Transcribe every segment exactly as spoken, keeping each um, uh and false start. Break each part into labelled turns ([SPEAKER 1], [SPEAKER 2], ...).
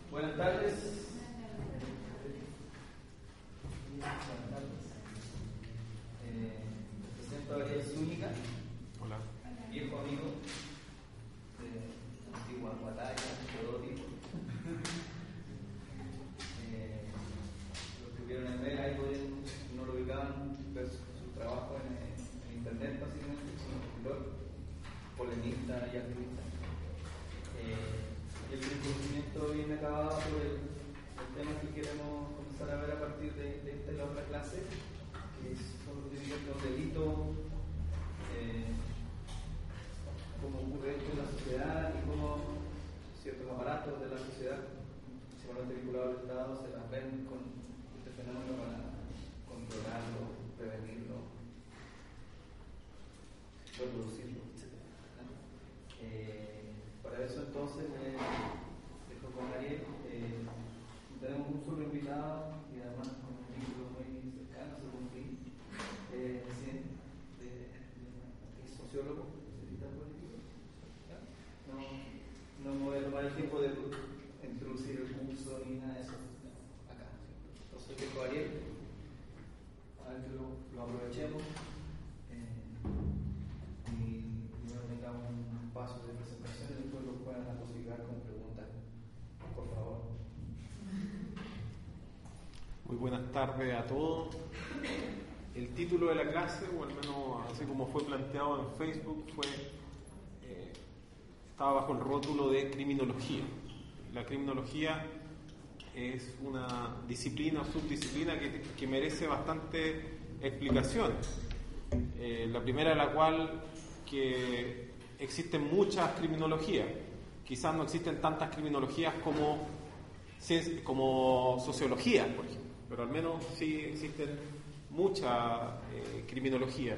[SPEAKER 1] Buenas tardes. Buenas tardes. Eh, me presento a Ariel Zúñiga.
[SPEAKER 2] Hola.
[SPEAKER 1] Viejo amigo de antiguas batallas, todo tipo. eh, los que vieron en ver, ahí pueden, no lo ubicaban, ver su, su trabajo en, en internet, básicamente, como escritor, polemista y activista. Eh, y el conocimiento viene acabado por el, el tema que queremos comenzar a ver a partir de, de esta y la otra clase, que son los delitos, delitos eh, cómo ocurre esto en la sociedad y cómo ciertos aparatos de la sociedad, principalmente vinculados al Estado, se las ven con este fenómeno para controlarlo, prevenirlo, reproducirlo, etcétera. Eh, para eso entonces me dejo con Ariel. Eh, tenemos un solo invitado y además con un vínculo muy cercano, según mí, eh, sí, de, de, es sociólogo. No, no me voy a tomar el tiempo de introducir el curso ni nada de eso. No, acá. Entonces dejo a Ariel, a ver que lo, lo aprovechemos eh, y primero tengamos un paso de presentación y después lo puedan atosigrar con preguntas, por favor.
[SPEAKER 2] Muy buenas tardes a todos. El título de la clase, o al menos así como fue planteado en Facebook, fue eh, estaba bajo el rótulo de criminología. La criminología es una disciplina o subdisciplina que, que merece bastante explicaciones. Eh, la primera de la cual que existen muchas criminologías. Quizás no existen tantas criminologías como, como sociología, por ejemplo, pero al menos sí existen mucha eh, criminología.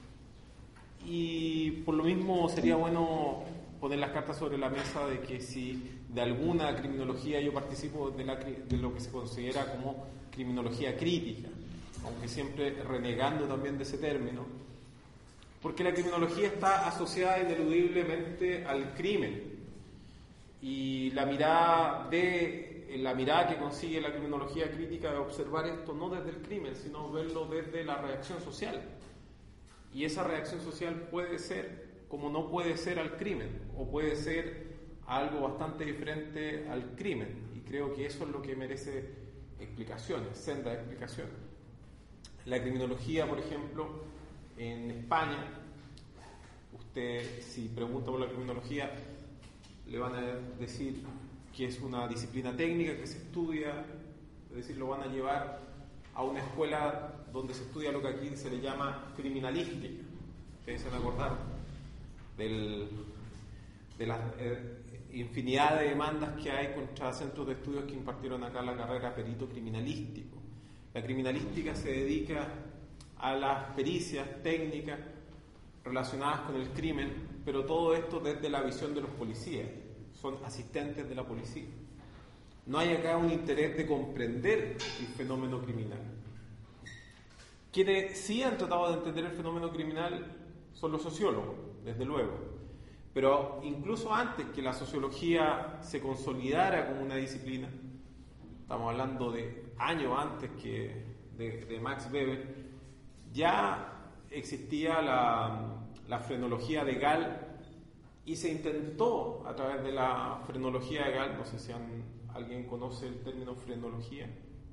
[SPEAKER 2] Y por lo mismo sería bueno poner las cartas sobre la mesa de que si de alguna criminología yo participo de, la, de lo que se considera como criminología crítica, aunque siempre renegando también de ese término, porque la criminología está asociada ineludiblemente al crimen, y la mirada de la mirada que consigue la criminología crítica de observar esto no desde el crimen, sino verlo desde la reacción social, y esa reacción social puede ser como no puede ser al crimen, o puede ser algo bastante diferente al crimen, y creo que eso es lo que merece explicaciones, sendas explicaciones. La criminología, por ejemplo, en España, usted si pregunta por la criminología, le van a decir que es una disciplina técnica que se estudia, es decir, lo van a llevar a una escuela donde se estudia lo que aquí se le llama criminalística. Ustedes se van a acordar del, de la eh, infinidad de demandas que hay contra centros de estudios que impartieron acá la carrera perito criminalístico. La criminalística se dedica a las pericias técnicas relacionadas con el crimen, pero todo esto desde la visión de los policías, son asistentes de la policía. No hay acá un interés de comprender el fenómeno criminal. Quienes sí han tratado de entender el fenómeno criminal son los sociólogos, desde luego, pero incluso antes que la sociología se consolidara como una disciplina, estamos hablando de años antes que de, de Max Weber, ya existía la, la frenología de Gall, y se intentó a través de la frenología de Gall, no sé si han, alguien conoce el término frenología.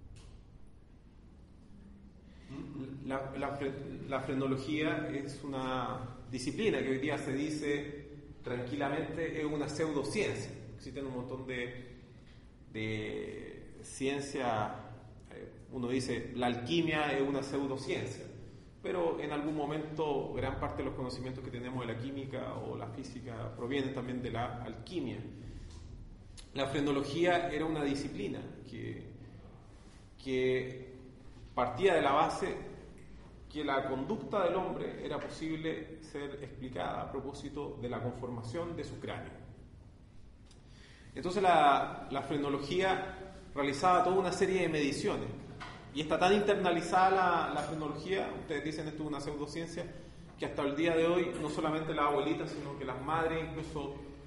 [SPEAKER 2] La, la, la frenología es una disciplina que hoy día se dice tranquilamente es una pseudociencia. Existen un montón de, de ciencia, uno dice la alquimia es una pseudociencia, pero en algún momento gran parte de los conocimientos que tenemos de la química o la física provienen también de la alquimia. La frenología era una disciplina que, que partía de la base que la conducta del hombre era posible ser explicada a propósito de la conformación de su cráneo. Entonces la, la frenología realizaba toda una serie de mediciones, y está tan internalizada la, la frenología, ustedes dicen esto es una pseudociencia, que hasta el día de hoy no solamente las abuelitas, sino que las madres incluso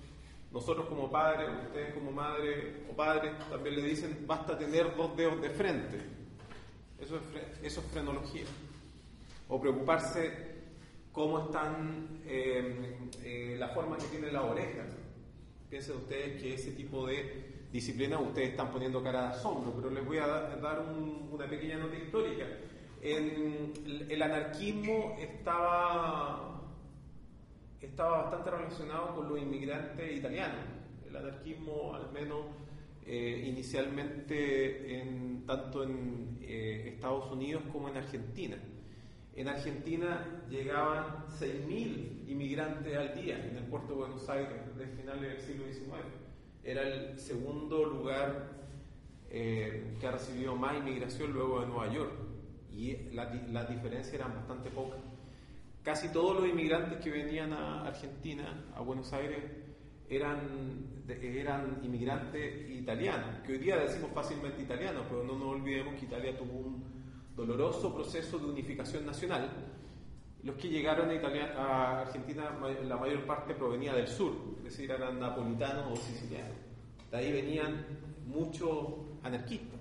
[SPEAKER 2] Nosotros como padres, ustedes como madre o padres, también le dicen, basta tener dos dedos de frente. Eso es, fre- eso es frenología. O preocuparse cómo están, eh, eh, la forma que tienen las orejas. Piensen ustedes que ese tipo de disciplina ustedes están poniendo cara de asombro, pero les voy a da- dar un, una pequeña nota histórica. En, el anarquismo estaba... estaba bastante relacionado con los inmigrantes italianos. El anarquismo, al menos eh, inicialmente, en, tanto en eh, Estados Unidos como en Argentina. En Argentina llegaban seis mil inmigrantes al día en el puerto de Buenos Aires desde finales del siglo diecinueve. Era el segundo lugar eh, que ha recibido más inmigración luego de Nueva York. Y las la diferencias eran bastante pocas. Casi todos los inmigrantes que venían a Argentina, a Buenos Aires, eran, eran inmigrantes italianos, que hoy día decimos fácilmente italianos, pero no nos olvidemos que Italia tuvo un doloroso proceso de unificación nacional. Los que llegaron a, Italia, a Argentina, la mayor parte provenía del sur, es decir, eran napolitanos o sicilianos. De ahí venían muchos anarquistas.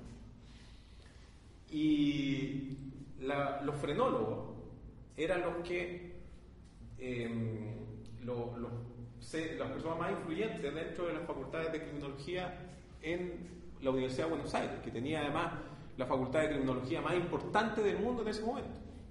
[SPEAKER 2] Y la, los frenólogos eran los que eh, lo, lo, se, las personas más influyentes dentro de las facultades de criminología en la Universidad de Buenos Aires, que tenía además la facultad de criminología más importante del mundo en ese momento.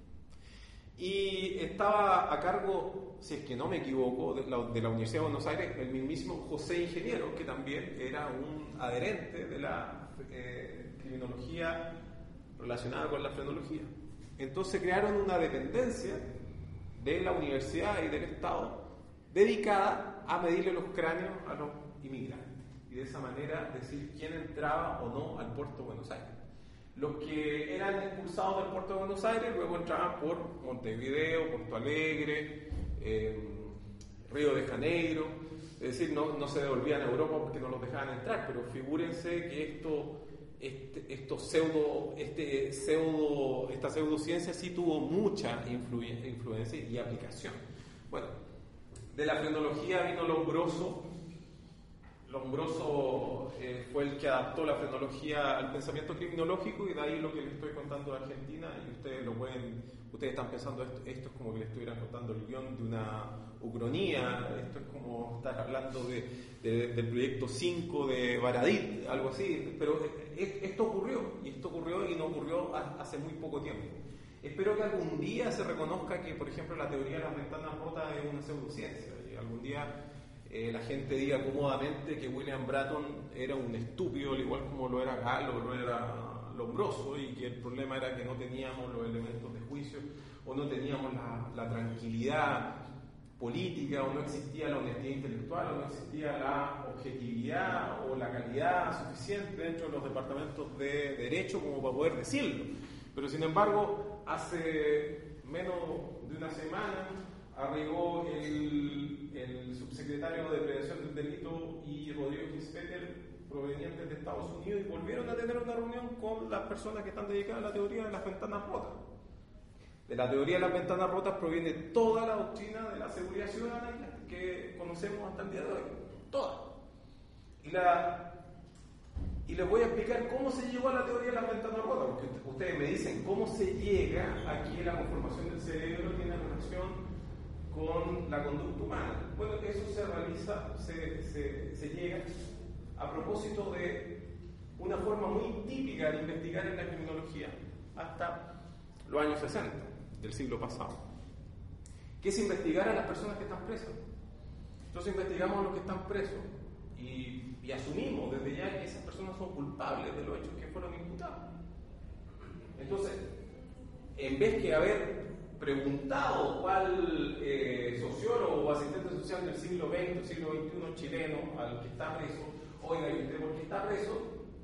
[SPEAKER 2] Y estaba a cargo, si es que no me equivoco, de la, de la Universidad de Buenos Aires el mismísimo José Ingeniero, que también era un adherente de la eh, criminología relacionada con la frenología. Entonces crearon una dependencia de la universidad y del Estado dedicada a medirle los cráneos a los inmigrantes y de esa manera decir quién entraba o no al puerto de Buenos Aires. Los que eran expulsados del puerto de Buenos Aires luego entraban por Montevideo, Porto Alegre, eh, Río de Janeiro, es decir, no, no se devolvían a Europa porque no los dejaban entrar, pero figúrense que esto Este, esto pseudo, este pseudo, esta pseudociencia sí tuvo mucha influ- influencia y aplicación. Bueno, de la frenología vino Lombroso. Lombroso eh, fue el que adaptó la frenología al pensamiento criminológico y de ahí lo que les estoy contando de Argentina y ustedes lo pueden, ustedes están pensando esto, esto es como que les estuvieran contando el guión de una ucronía, esto es como estar hablando de, de, del proyecto cinco de Baradit, algo así, pero esto ocurrió y esto ocurrió y no ocurrió hace muy poco tiempo. Espero que algún día se reconozca que, por ejemplo, la teoría de las ventanas rotas es una pseudociencia y algún día eh, la gente diga cómodamente que William Bratton era un estúpido, al igual como lo era Galo, lo era Lombroso, y que el problema era que no teníamos los elementos de juicio o no teníamos la, la tranquilidad política o no existía la honestidad intelectual o no existía la objetividad o la calidad suficiente dentro de los departamentos de derecho como para poder decirlo. Pero sin embargo, hace menos de una semana arribó el, el subsecretario de Prevención del Delito y Rodrigo Gispeter, provenientes de Estados Unidos, y volvieron a tener una reunión con las personas que están dedicadas a la teoría de las ventanas rotas. De la teoría de las ventanas rotas proviene toda la doctrina de la seguridad ciudadana que conocemos hasta el día de hoy. Toda. Y, la, y les voy a explicar cómo se llegó a la teoría de las ventanas rotas, porque ustedes me dicen cómo se llega a que la conformación del cerebro tiene relación con la conducta humana. Bueno, eso se realiza, se, se, se llega a propósito de una forma muy típica de investigar en la criminología hasta los años sesenta del siglo pasado, que es investigar a las personas que están presas. Entonces investigamos a los que están presos y, y asumimos desde ya que esas personas son culpables de los hechos que fueron imputados. Entonces, en vez que haber preguntado cuál eh, sociólogo o asistente social del siglo veinte, del siglo veintiuno chileno al que está preso, oiga, ¿y usted por qué está preso?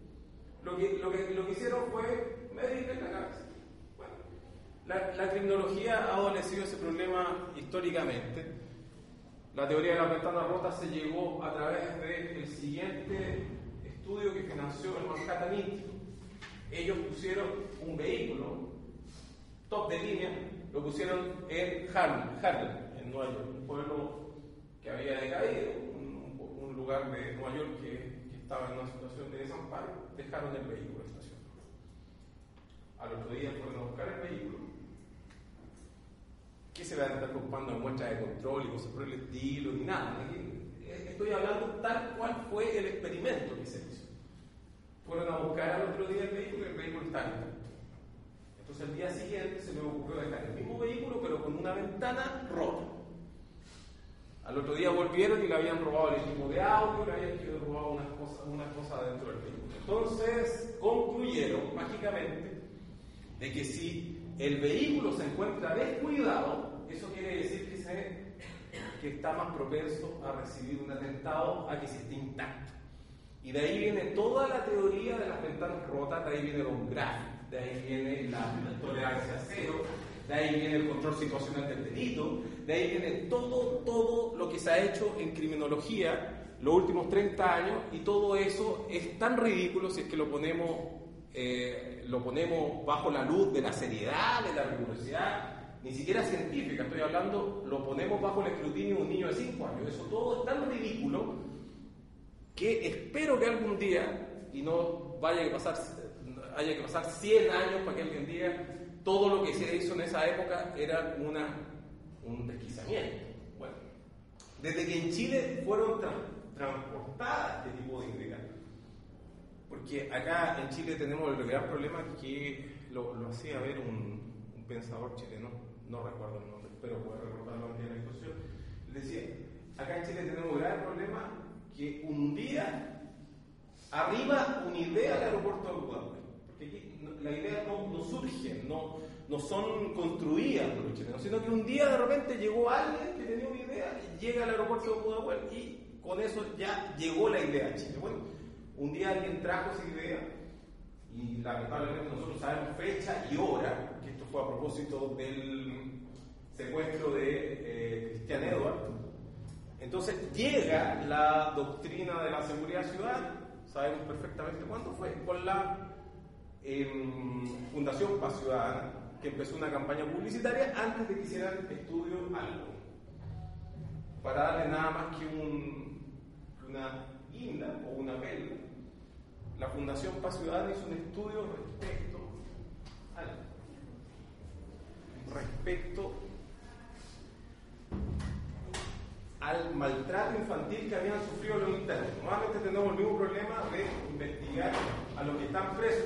[SPEAKER 2] Lo que, lo que, lo que hicieron fue medirle la cabeza. Bueno, la, la criminología ha adolecido ese problema históricamente. La teoría de las ventanas rotas se llegó a través del siguiente estudio que financió el Manhattan Institute. Ellos pusieron un vehículo top de línea, lo pusieron en Harlem, Harlem, en Nueva York, un pueblo que había decaído, un, un, un lugar de Nueva York que, que estaba en una situación de desamparo, dejaron el vehículo estacionado. Al otro día fueron a buscar el vehículo. ¿Qué se va a estar ocupando de muestras de control y cosas por el estilo? Ni nada. Estoy hablando tal cual fue el experimento que se hizo. Fueron a buscar al otro día el vehículo y el vehículo está intacto. Entonces al día siguiente se me ocurrió dejar el mismo vehículo pero con una ventana rota. Al otro día volvieron y le habían robado el equipo de audio, le habían robado unas cosas, unas cosas dentro del vehículo. Entonces concluyeron mágicamente de que si el vehículo se encuentra descuidado, eso quiere decir que, se, que está más propenso a recibir un atentado a que si esté intacto. Y de ahí viene toda la teoría de las ventanas rotas, de ahí viene los gráficos, de ahí viene la tolerancia cero, de ahí viene el control situacional del delito, de ahí viene todo, todo lo que se ha hecho en criminología los últimos treinta años, y todo eso es tan ridículo si es que lo ponemos, eh, lo ponemos bajo la luz de la seriedad, de la rigurosidad, ni siquiera científica, estoy hablando, lo ponemos bajo el escrutinio de un niño de cinco años. Eso todo es tan ridículo que espero que algún día, y no vaya a pasar, haya que pasar cien años para que alguien diga todo lo que se hizo en esa época era una, un desquiciamiento. Bueno, desde que en Chile fueron tra transportadas este tipo de ideas, porque acá en Chile tenemos el gran problema que lo, lo hacía ver un, un pensador chileno, no recuerdo el nombre, pero puedo recordarlo antes de la discusión. Decía, acá en Chile tenemos un gran problema que un día arriba una idea del aeropuerto de Pudahuel, porque aquí no, la idea no, no surge, no, no son construidas por los chilenos, sino que un día de repente llegó alguien que tenía una idea y llega al aeropuerto de Pudahuel y con eso ya llegó la idea a Chile. Bueno, un día alguien trajo esa idea y lamentablemente nosotros sabemos fecha y hora, que esto fue a propósito del secuestro de eh, Cristian Edward. Entonces llega la doctrina de la seguridad ciudadana, sabemos perfectamente cuándo fue, con la eh, Fundación Paz Ciudadana, que empezó una campaña publicitaria antes de que hicieran estudio algo, para darle nada más que un, una guinda o una vela. La Fundación Paz Ciudadana hizo un estudio respecto al respecto al maltrato infantil que habían sufrido los internos. Normalmente tenemos el mismo problema de investigar a los que están presos.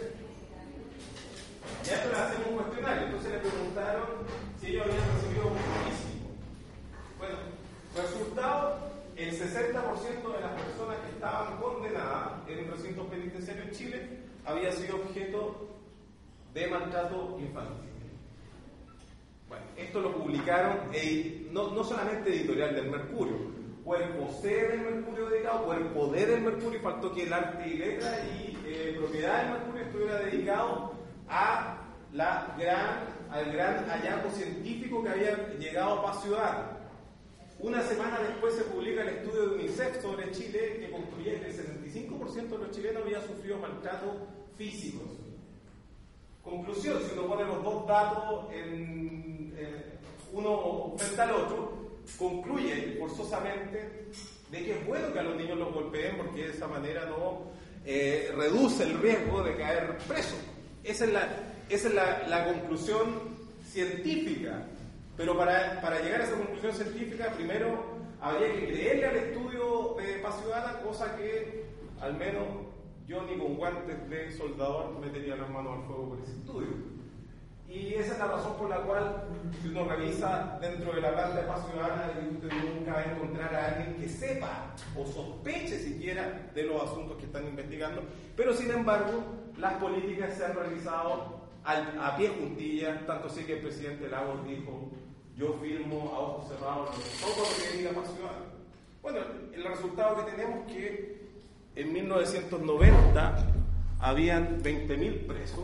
[SPEAKER 2] Y a esto le hacemos un cuestionario. Entonces le preguntaron si ellos habían recibido un físico. Bueno, resultado, el sesenta por ciento de las personas que estaban condenadas en un recinto penitenciario en Chile había sido objeto de maltrato infantil. Bueno, esto lo publicaron, eh, no, no solamente editorial del Mercurio, cuerpo C del Mercurio dedicado, cuerpo D del Mercurio, faltó que el arte y letra y eh, propiedad del Mercurio estuviera dedicado a la gran, al gran hallazgo científico que había llegado a Paz Ciudadana. Una semana después se publica el estudio de UNICEF sobre Chile, que concluye que el setenta y cinco por ciento de los chilenos había sufrido maltrato físicos. Conclusión, si uno pone los dos datos en, eh, uno frente al otro, concluye forzosamente de que es bueno que a los niños los golpeen porque de esa manera no eh, reduce el riesgo de caer preso. Esa es la, esa es la, la conclusión científica. Pero para, para llegar a esa conclusión científica, primero habría que creerle al estudio de Paz Ciudadana, cosa que al menos yo ni con guantes de soldador metería las manos al fuego por ese estudio. Y esa es la razón por la cual, si uno revisa dentro de la planta de Paz Ciudadana, usted nunca va a encontrar a alguien que sepa o sospeche siquiera de los asuntos que están investigando, pero sin embargo, las políticas se han realizado al, a pie juntillas, tanto así que el presidente Lagos dijo: yo firmo a ojos cerrados todo lo que diga Paz Ciudadana. Bueno, el resultado que tenemos es que en mil novecientos noventa habían veinte mil presos,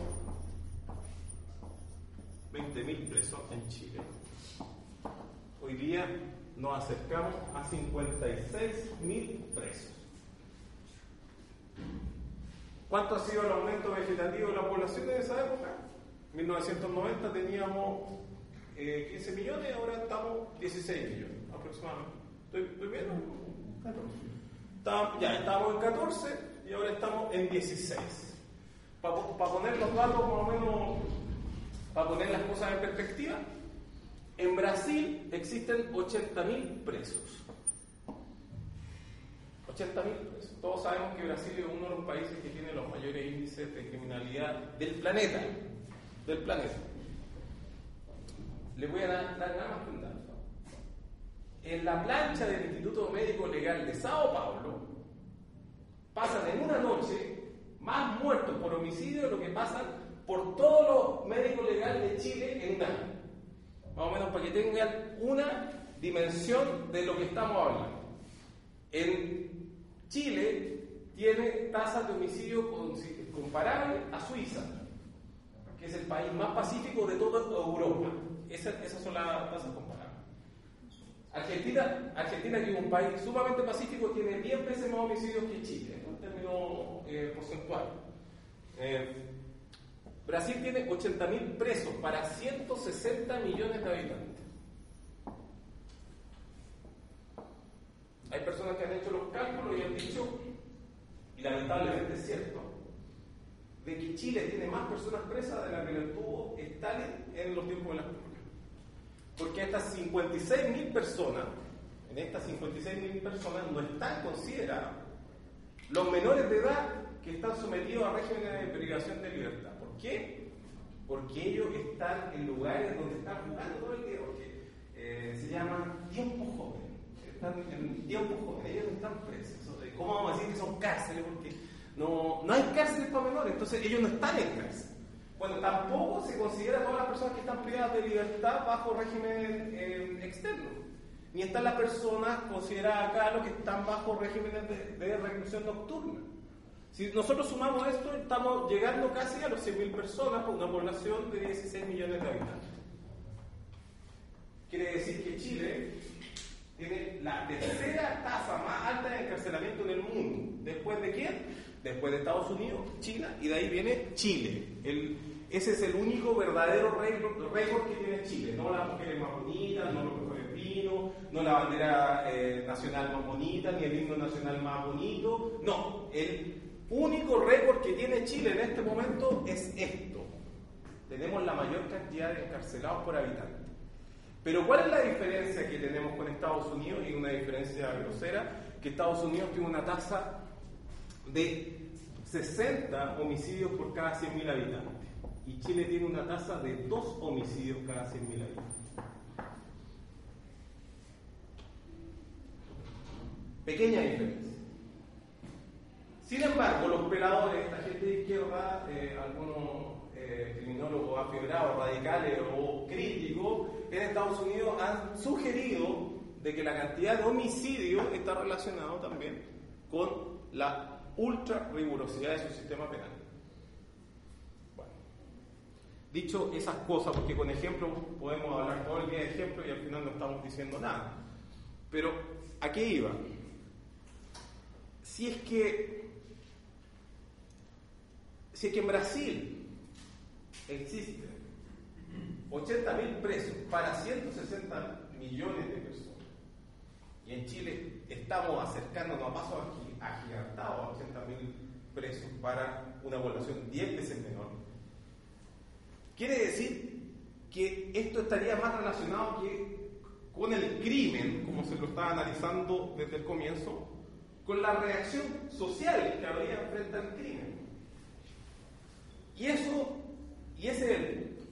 [SPEAKER 2] veinte mil presos en Chile. Hoy día nos acercamos a cincuenta y seis mil presos. ¿Cuánto ha sido el aumento vegetativo de la población en esa época? En mil novecientos noventa teníamos eh, quince millones, ahora estamos dieciséis millones aproximadamente. ¿Estoy, estoy bien? Está, ya estábamos en catorce y ahora estamos en dieciséis. Para pa poner los datos más o menos, para poner las cosas en perspectiva, en Brasil existen ochenta mil presos. ochenta mil presos. Todos sabemos que Brasil es uno de los países que tiene los mayores índices de criminalidad del planeta. Del planeta. Les voy a dar, dar nada más que un dato. En la plancha del Instituto Médico Legal de Sao Paulo, pasan en una noche más muertos por homicidio de lo que pasan por todos los médicos legales de Chile en un año. Más o menos para que tengan una dimensión de lo que estamos hablando. En Chile tiene tasas de homicidio comparables a Suiza, que es el país más pacífico de toda Europa. Esas, esas son las tasas comparables. Argentina, Argentina, que es un país sumamente pacífico, tiene diez veces más homicidios que Chile, en términos eh, porcentuales. Eh, Brasil tiene ochenta mil presos para ciento sesenta millones de habitantes. Hay personas que han hecho los cálculos y han dicho, y lamentablemente es cierto, de que Chile tiene más personas presas de las que tuvo Stalin en los tiempos de las purgas. Porque estas cincuenta y seis mil personas, en estas cincuenta y seis mil personas no están consideradas los menores de edad que están sometidos a regímenes de privación de libertad. ¿Por qué? Porque ellos están en lugares donde están jugando todo el día, porque eh, se llama tiempo joven. Están en tiempo joven, ellos no están presos. ¿Cómo vamos a decir que son cárceles? Porque no, no hay cárceles para menores, entonces ellos no están en cárcel. Bueno, tampoco se considera a todas las personas que están privadas de libertad bajo régimen eh, externo. Ni están las personas consideradas acá los que están bajo regímenes de, de reclusión nocturna. Si nosotros sumamos esto, estamos llegando casi a los cien mil personas con una población de dieciséis millones de habitantes. Quiere decir que Chile tiene la tercera tasa más alta de encarcelamiento en el mundo. ¿Después de quién? Después de Estados Unidos, China, y de ahí viene Chile. El, ese es el único verdadero récord que tiene Chile. No las mujeres más bonitas, no los mejores vinos, no la bandera eh, nacional más bonita, ni el himno nacional más bonito. No, el único récord que tiene Chile en este momento es esto. Tenemos la mayor cantidad de encarcelados por habitante. Pero ¿cuál es la diferencia que tenemos con Estados Unidos? Y una diferencia grosera, que Estados Unidos tiene una tasa de sesenta homicidios por cada cien mil habitantes. Y Chile tiene una tasa de dos homicidios cada cien mil habitantes. Pequeña diferencia. Sin embargo, los peladores, esta gente de izquierda, eh, algunos eh, criminólogos afiebrados, radicales o críticos, en Estados Unidos han sugerido de que la cantidad de homicidios está relacionado también con la ultra rigurosidad de su sistema penal. Bueno, dicho esas cosas, porque con ejemplos podemos hablar todo el día de ejemplos y al final no estamos diciendo nada, pero ¿a qué iba? Si es que si es que en Brasil existen ochenta mil presos para ciento sesenta millones de personas, y en Chile estamos acercándonos a pasos agigantados a ochenta mil presos para una población diez veces menor, quiere decir que esto estaría más relacionado que con el crimen, como se lo estaba analizando desde el comienzo, con la reacción social que habría frente al crimen. Y eso, y ese es el punto.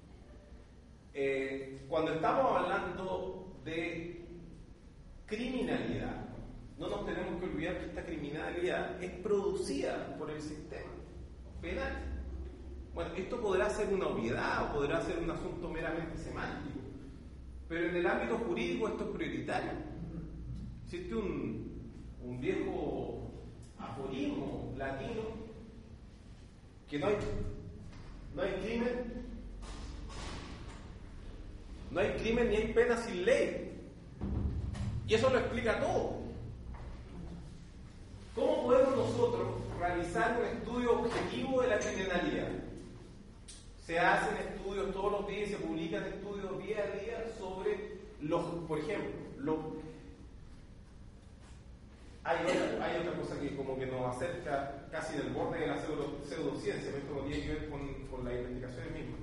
[SPEAKER 2] Eh, cuando estamos hablando de criminalidad, no nos tenemos que olvidar que esta criminalidad es producida por el sistema penal. Bueno, esto podrá ser una obviedad o podrá ser un asunto meramente semántico, pero en el ámbito jurídico esto es prioritario. Existe un, un viejo aforismo latino que no hay, no hay crimen, no hay crimen ni hay pena sin ley. Y eso lo explica todo. ¿Cómo podemos nosotros realizar un estudio objetivo de la criminalidad? Se hacen estudios todos los días y se publican estudios día a día sobre los, por ejemplo, los, hay otra, hay otra cosa que como que nos acerca casi del borde de la pseudo, pseudociencia, esto no tiene que ver con, con las investigaciones mismas.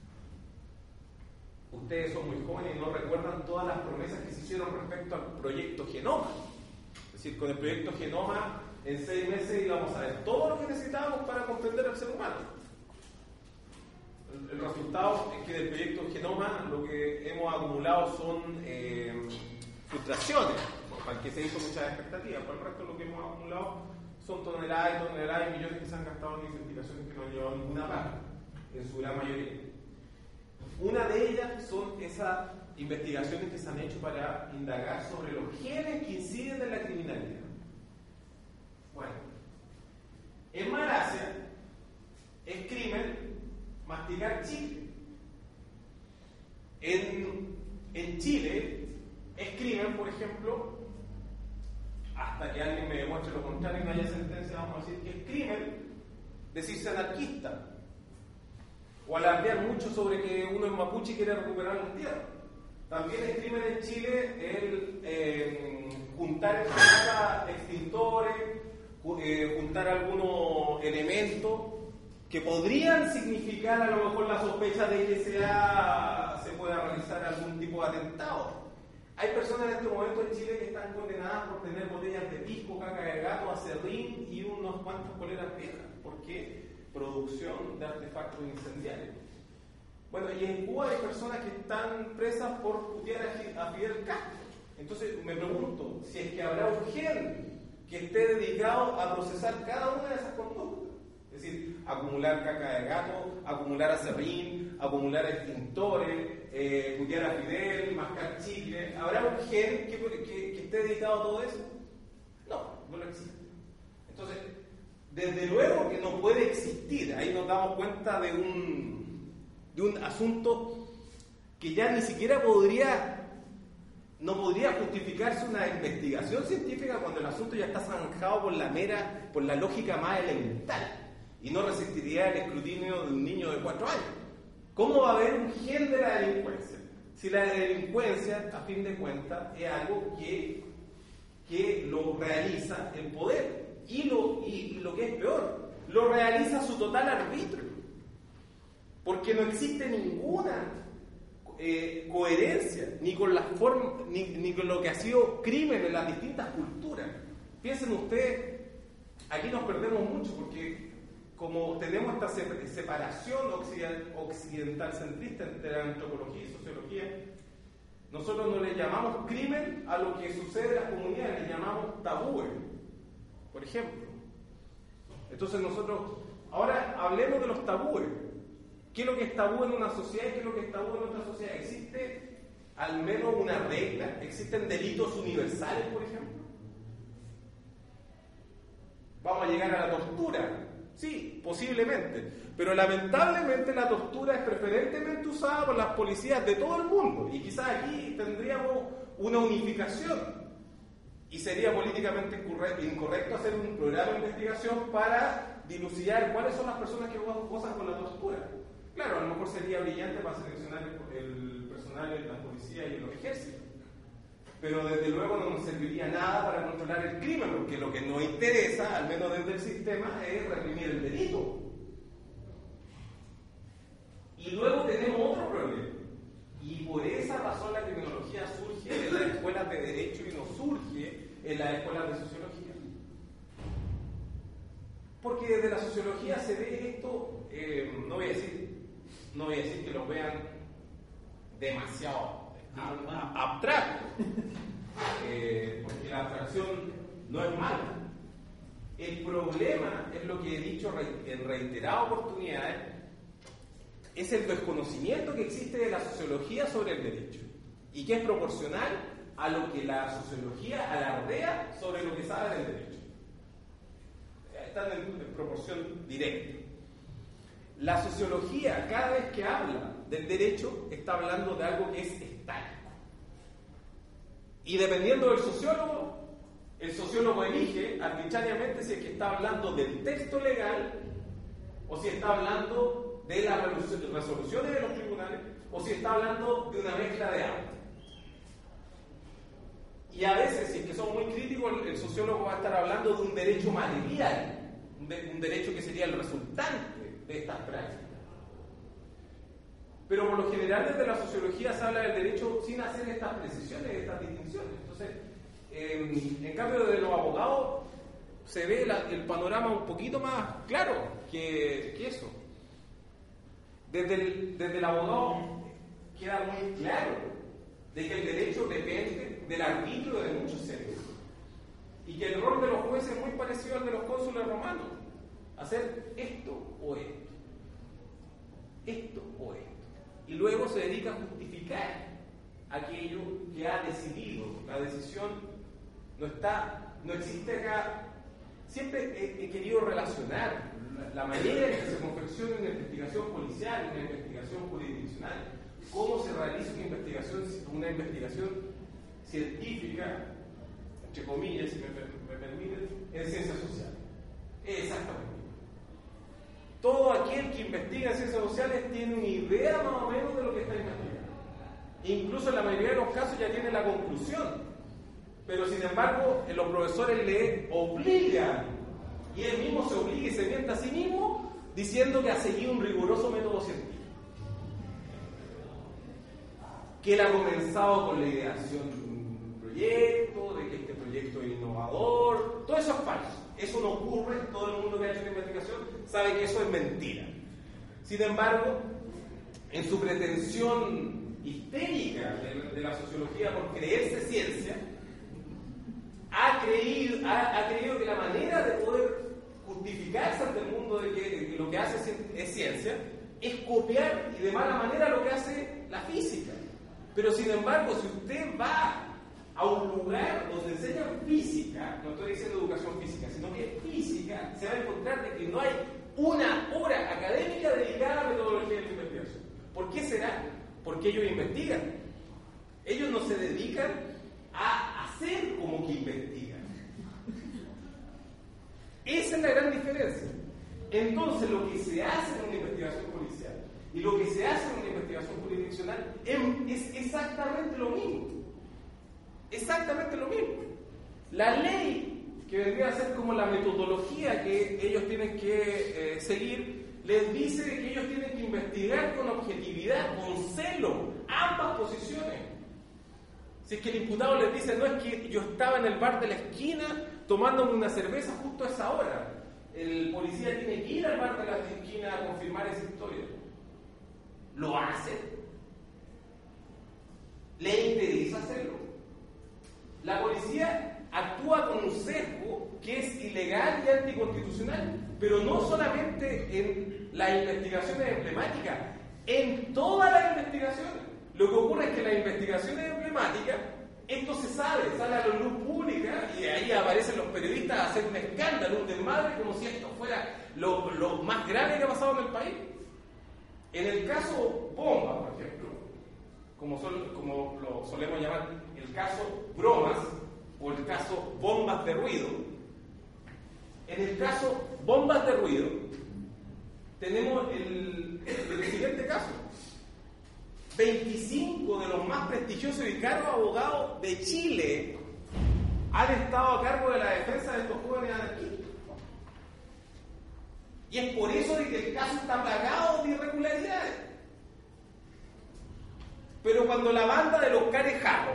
[SPEAKER 2] Ustedes son muy jóvenes y no recuerdan todas las promesas que se hicieron respecto al proyecto Genoma. Es decir, con el proyecto Genoma en seis meses íbamos a ver todo lo que necesitábamos para comprender al ser humano. El, el resultado es que del proyecto Genoma lo que hemos acumulado son eh, frustraciones, para el que se hizo muchas expectativas. Por el resto lo que hemos acumulado son toneladas y toneladas y millones que se han gastado en investigaciones que no han llevado a ninguna parte, en su gran mayoría. Una de ellas son esas investigaciones que se han hecho para indagar sobre los genes que inciden en la criminalidad. Bueno, en Malasia es crimen masticar chicle. En, en Chile es crimen, por ejemplo, hasta que alguien me demuestre lo contrario y no haya sentencia, vamos a decir que es crimen decirse anarquista. O alardear mucho sobre que uno es mapuche y quiere recuperar la tierra. También es crimen en Chile el eh, juntar en casa extintores, eh, juntar algunos elementos que podrían significar a lo mejor la sospecha de que sea, se pueda realizar algún tipo de atentado. Hay personas en este momento en Chile que están condenadas por tener botellas de pisco, caca de gato, acerrín y unos cuantos poleras viejas. ¿Por qué? Producción de artefactos incendiarios. Bueno, y en Cuba hay personas que están presas por putear a Fidel Castro. Entonces me pregunto si es que habrá un gen que esté dedicado a procesar cada una de esas conductas. Es decir, acumular caca de gato, acumular acerrín, acumular extintores, eh, putear a Fidel, mascar chicle. ¿Habrá un gen que, que, que esté dedicado a todo eso? No, no lo existe. Entonces, desde luego que no puede existir. Ahí nos damos cuenta de un, de un asunto que ya ni siquiera podría, no podría justificarse una investigación científica cuando el asunto ya está zanjado por la mera, por la lógica más elemental y no resistiría el escrutinio de un niño de cuatro años. ¿Cómo va a haber un gen de la delincuencia? Si la delincuencia, a fin de cuentas, es algo que, que lo realiza el poder. Y lo, y, y lo que es peor, lo realiza su total arbitrio, porque no existe ninguna eh, coherencia ni con, la forma, ni, ni con lo que ha sido crimen en las distintas culturas. Piensen ustedes, aquí nos perdemos mucho porque como tenemos esta separación occidental centrista entre la antropología y sociología, nosotros no le llamamos crimen a lo que sucede en las comunidades, le llamamos tabúes. Por ejemplo. Entonces nosotros, ahora hablemos de los tabúes. ¿Qué es lo que es tabú en una sociedad y qué es lo que es tabú en otra sociedad? ¿Existe al menos una regla? ¿Existen delitos universales, por ejemplo? ¿Vamos a llegar a la tortura? Sí, posiblemente. Pero lamentablemente la tortura es preferentemente usada por las policías de todo el mundo. Y quizás aquí tendríamos una unificación. Y sería políticamente incorrecto hacer un programa de investigación para dilucidar cuáles son las personas que gozan con la tortura. Claro, a lo mejor sería brillante para seleccionar el, el personal en la policía y en los ejércitos. Pero desde luego no nos serviría nada para controlar el crimen, porque lo que nos interesa, al menos desde el sistema, es reprimir el delito. Y luego tenemos otro problema. Y por esa razón la criminología surge en las escuelas de Derecho y no surge en las escuelas de Sociología. Porque desde la Sociología se ve esto, eh, no, voy a decir, no voy a decir que lo vean demasiado abstracto, eh, porque la abstracción no es mala. El problema es lo que he dicho en reiteradas oportunidades, es el desconocimiento que existe de la sociología sobre el derecho y que es proporcional a lo que la sociología alardea sobre lo que sabe del derecho. Están en, en proporción directa. La sociología, cada vez que habla del derecho, está hablando de algo que es estático. Y dependiendo del sociólogo, el sociólogo elige arbitrariamente si es que está hablando del texto legal o si está hablando de las resoluciones de los tribunales o si está hablando de una mezcla de ambos. Y a veces, si es que son muy críticos, el, el sociólogo va a estar hablando de un derecho material, un, de, un derecho que sería el resultante de estas prácticas. Pero por lo general desde la sociología se habla del derecho sin hacer estas precisiones, estas distinciones. Entonces, eh, en cambio de los abogados se ve la, el panorama un poquito más claro que, que eso. Desde el, desde el abogado queda muy claro de que el derecho depende del arbitrio de muchos seres y que el rol de los jueces es muy parecido al de los cónsules romanos: hacer esto o esto, esto o esto. Y luego se dedica a justificar aquello que ha decidido. La decisión no está, no existe acá. Siempre he, he querido relacionar la, la manera en que se confecciona una investigación policial, una investigación jurisdiccional, cómo se realiza una investigación, una investigación científica, entre comillas, si me, me permiten, en ciencias sociales. Exactamente. Todo aquel que investiga en ciencias sociales tiene una idea más o menos de lo que está investigando. Incluso en la mayoría de los casos ya tiene la conclusión. Pero sin embargo, los profesores le obligan, y él mismo se obliga y se miente a sí mismo, diciendo que ha seguido un riguroso método científico. Que él ha comenzado con la ideación de un proyecto, de que este proyecto es innovador. Todo eso es falso. Eso no ocurre. Todo el mundo que ha hecho una investigación sabe que eso es mentira. Sin embargo, en su pretensión histérica de, de la sociología por creerse ciencia, ha creído, ha, ha creído que la manera de poder justificarse ante el mundo de que, de que lo que hace es ciencia es copiar y de mala manera lo que hace la física. Pero sin embargo, si usted va a un lugar donde enseñan física, no estoy diciendo educación física, sino que física, se va a encontrar de que no hay una hora académica dedicada a la metodología de la investigación. ¿Por qué será? Porque ellos investigan. Ellos no se dedican a hacer como que investigan. Esa es la gran diferencia. Entonces, lo que se hace en una investigación policial y lo que se hace en una investigación jurisdiccional es exactamente lo mismo. Exactamente lo mismo. La ley, que vendría a ser como la metodología que ellos tienen que eh, seguir, les dice que ellos tienen que investigar con objetividad, con celo, ambas posiciones. Si es que el imputado les dice, no es que yo estaba en el bar de la esquina tomándome una cerveza justo a esa hora, el policía tiene que ir al bar de la esquina a confirmar esa historia. ¿Lo hace? ¿Le interesa hacerlo? La policía actúa con un sesgo que es ilegal y anticonstitucional, pero no solamente en las investigaciones emblemáticas, en todas las investigaciones. Lo que ocurre es que en las investigaciones emblemáticas, esto se sabe, sale a la luz pública y ahí aparecen los periodistas a hacer un escándalo, un desmadre, como si esto fuera lo, lo más grave que ha pasado en el país. En el caso Bomba, por ejemplo, como, sol, como lo solemos llamar, el caso Bromas o el caso Bombas de Ruido, en el caso Bombas de Ruido tenemos el, el, el siguiente caso. veinticinco de los más prestigiosos y caros abogados de Chile han estado a cargo de la defensa de estos jóvenes anarquistas. Y es por eso de que el caso está plagado de irregularidades. Pero cuando la banda de los Carejados,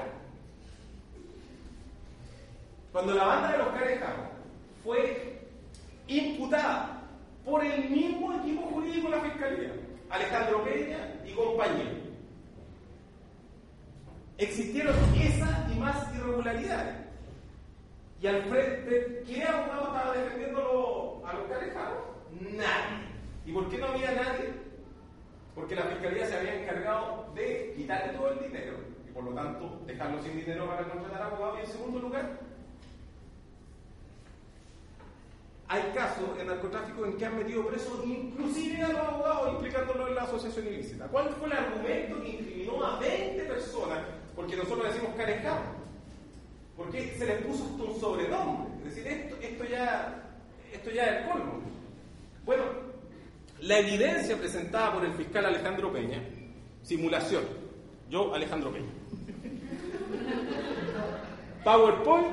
[SPEAKER 2] cuando la banda de los Carejados fue imputada por el mismo equipo jurídico de la Fiscalía, Alejandro Peña y compañía, existieron esas y más irregularidades. Y al frente, ¿qué abogado estaba defendiendo a los Carejados? Nadie. ¿Y por qué no había nadie? Porque la Fiscalía se había encargado de quitarle todo el dinero y por lo tanto dejarlo sin dinero para contratar abogados. Y en segundo lugar, hay casos en narcotráfico en que han metido presos inclusive a los abogados implicándolos en la asociación ilícita. ¿Cuál fue el argumento que incriminó a veinte personas? Porque nosotros decimos Carejados, porque se les puso hasta un sobrenombre. Es decir, esto, esto ya esto ya es el colmo. Bueno, la evidencia presentada por el fiscal Alejandro Peña, simulación, yo Alejandro Peña, PowerPoint,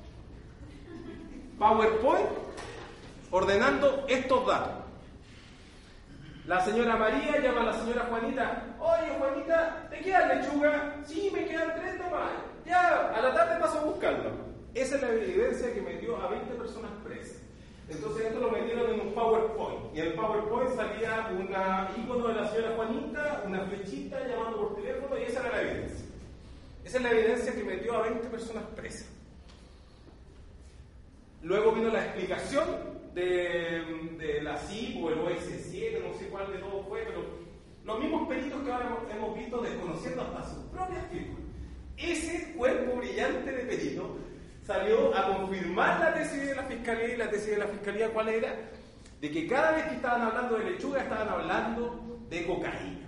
[SPEAKER 2] PowerPoint, ordenando estos datos. La señora María llama a la señora Juanita. Oye, Juanita, ¿te quedan lechuga? Sí, me quedan tres nomás. Ya, a la tarde paso a buscarlo. Esa es la evidencia que metió a veinte personas presas. Entonces esto lo metieron en un PowerPoint. Y en el PowerPoint salía un icono de la señora Juanita, una flechita llamando por teléfono, y esa era la evidencia. Esa es la evidencia que metió a veinte personas presas. Luego vino la explicación de, de la C I P o el O S siete, no sé cuál de todos fue, pero los mismos peritos que ahora hemos, hemos visto desconociendo hasta sus propias firmas. Ese cuerpo brillante de peritos salió a confirmar la tesis de la Fiscalía, y la tesis de la Fiscalía, ¿cuál era? De que cada vez que estaban hablando de lechuga, estaban hablando de cocaína.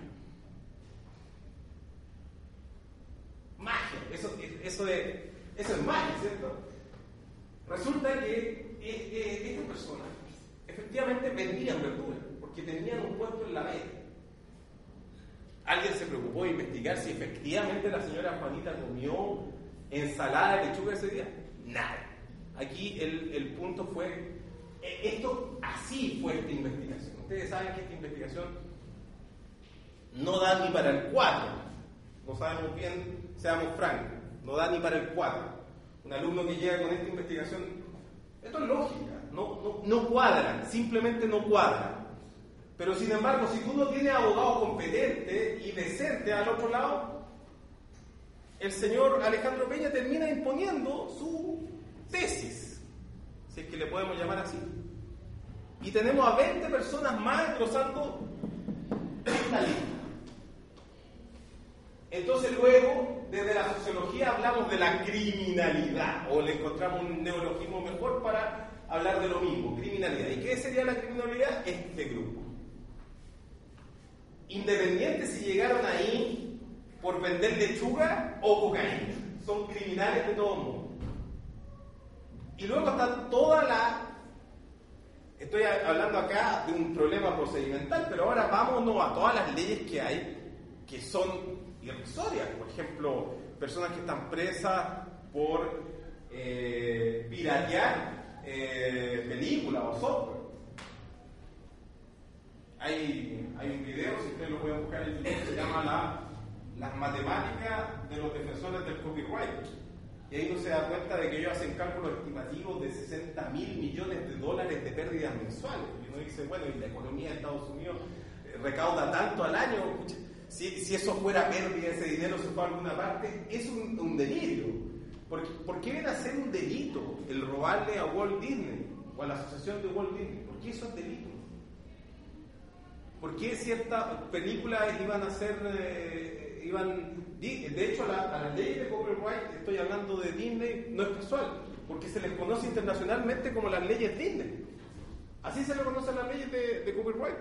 [SPEAKER 2] Magia, eso, eso, de, eso es magia, ¿cierto? Resulta que eh, eh, estas personas efectivamente vendían verduras, porque tenían un puesto en la venta. ¿Alguien se preocupó de investigar si efectivamente la señora Juanita comió ensalada de lechuga ese día? Nada. Aquí el, el punto fue, esto así fue esta investigación. Ustedes saben que esta investigación no da ni para el cuatro. No sabemos bien, seamos francos, no da ni para el cuatro. Un alumno que llega con esta investigación, esto es lógica, no, no, no cuadra, simplemente no cuadra. Pero sin embargo, si tú no tienes abogado competente y decente al otro lado, el señor Alejandro Peña termina imponiendo su tesis, si es que le podemos llamar así. Y tenemos a veinte personas más engrosando esta lista. Entonces luego, desde la sociología hablamos de la criminalidad, o le encontramos un neologismo mejor para hablar de lo mismo, criminalidad. ¿Y qué sería la criminalidad? Este grupo. Independiente si llegaron ahí por vender lechuga o cocaína, son criminales de todo mundo. Y luego está toda la... Estoy hablando acá de un problema procedimental, pero ahora vámonos a todas las leyes que hay que son irrisorias. Por ejemplo, personas que están presas por eh, piratear eh, películas o software. Hay, hay un video, si ustedes lo pueden buscar en YouTube, se llama la, Las matemáticas de los defensores del copyright. Y ahí uno se da cuenta de que ellos hacen cálculos estimativos de sesenta mil millones de dólares de pérdidas mensuales. Y uno dice, bueno, y la economía de Estados Unidos recauda tanto al año. Si, si eso fuera pérdida, ese dinero se fue a alguna parte, es un, un delirio. ¿Por, ¿Por qué viene a ser un delito el robarle a Walt Disney o a la asociación de Walt Disney? ¿Por qué eso es delito? ¿Por qué ciertas películas iban a ser, eh, iban, de hecho la, a las leyes de copyright, estoy hablando de Disney, no es casual, porque se les conoce internacionalmente como las leyes Disney. Así se le conocen las leyes de, de copyright.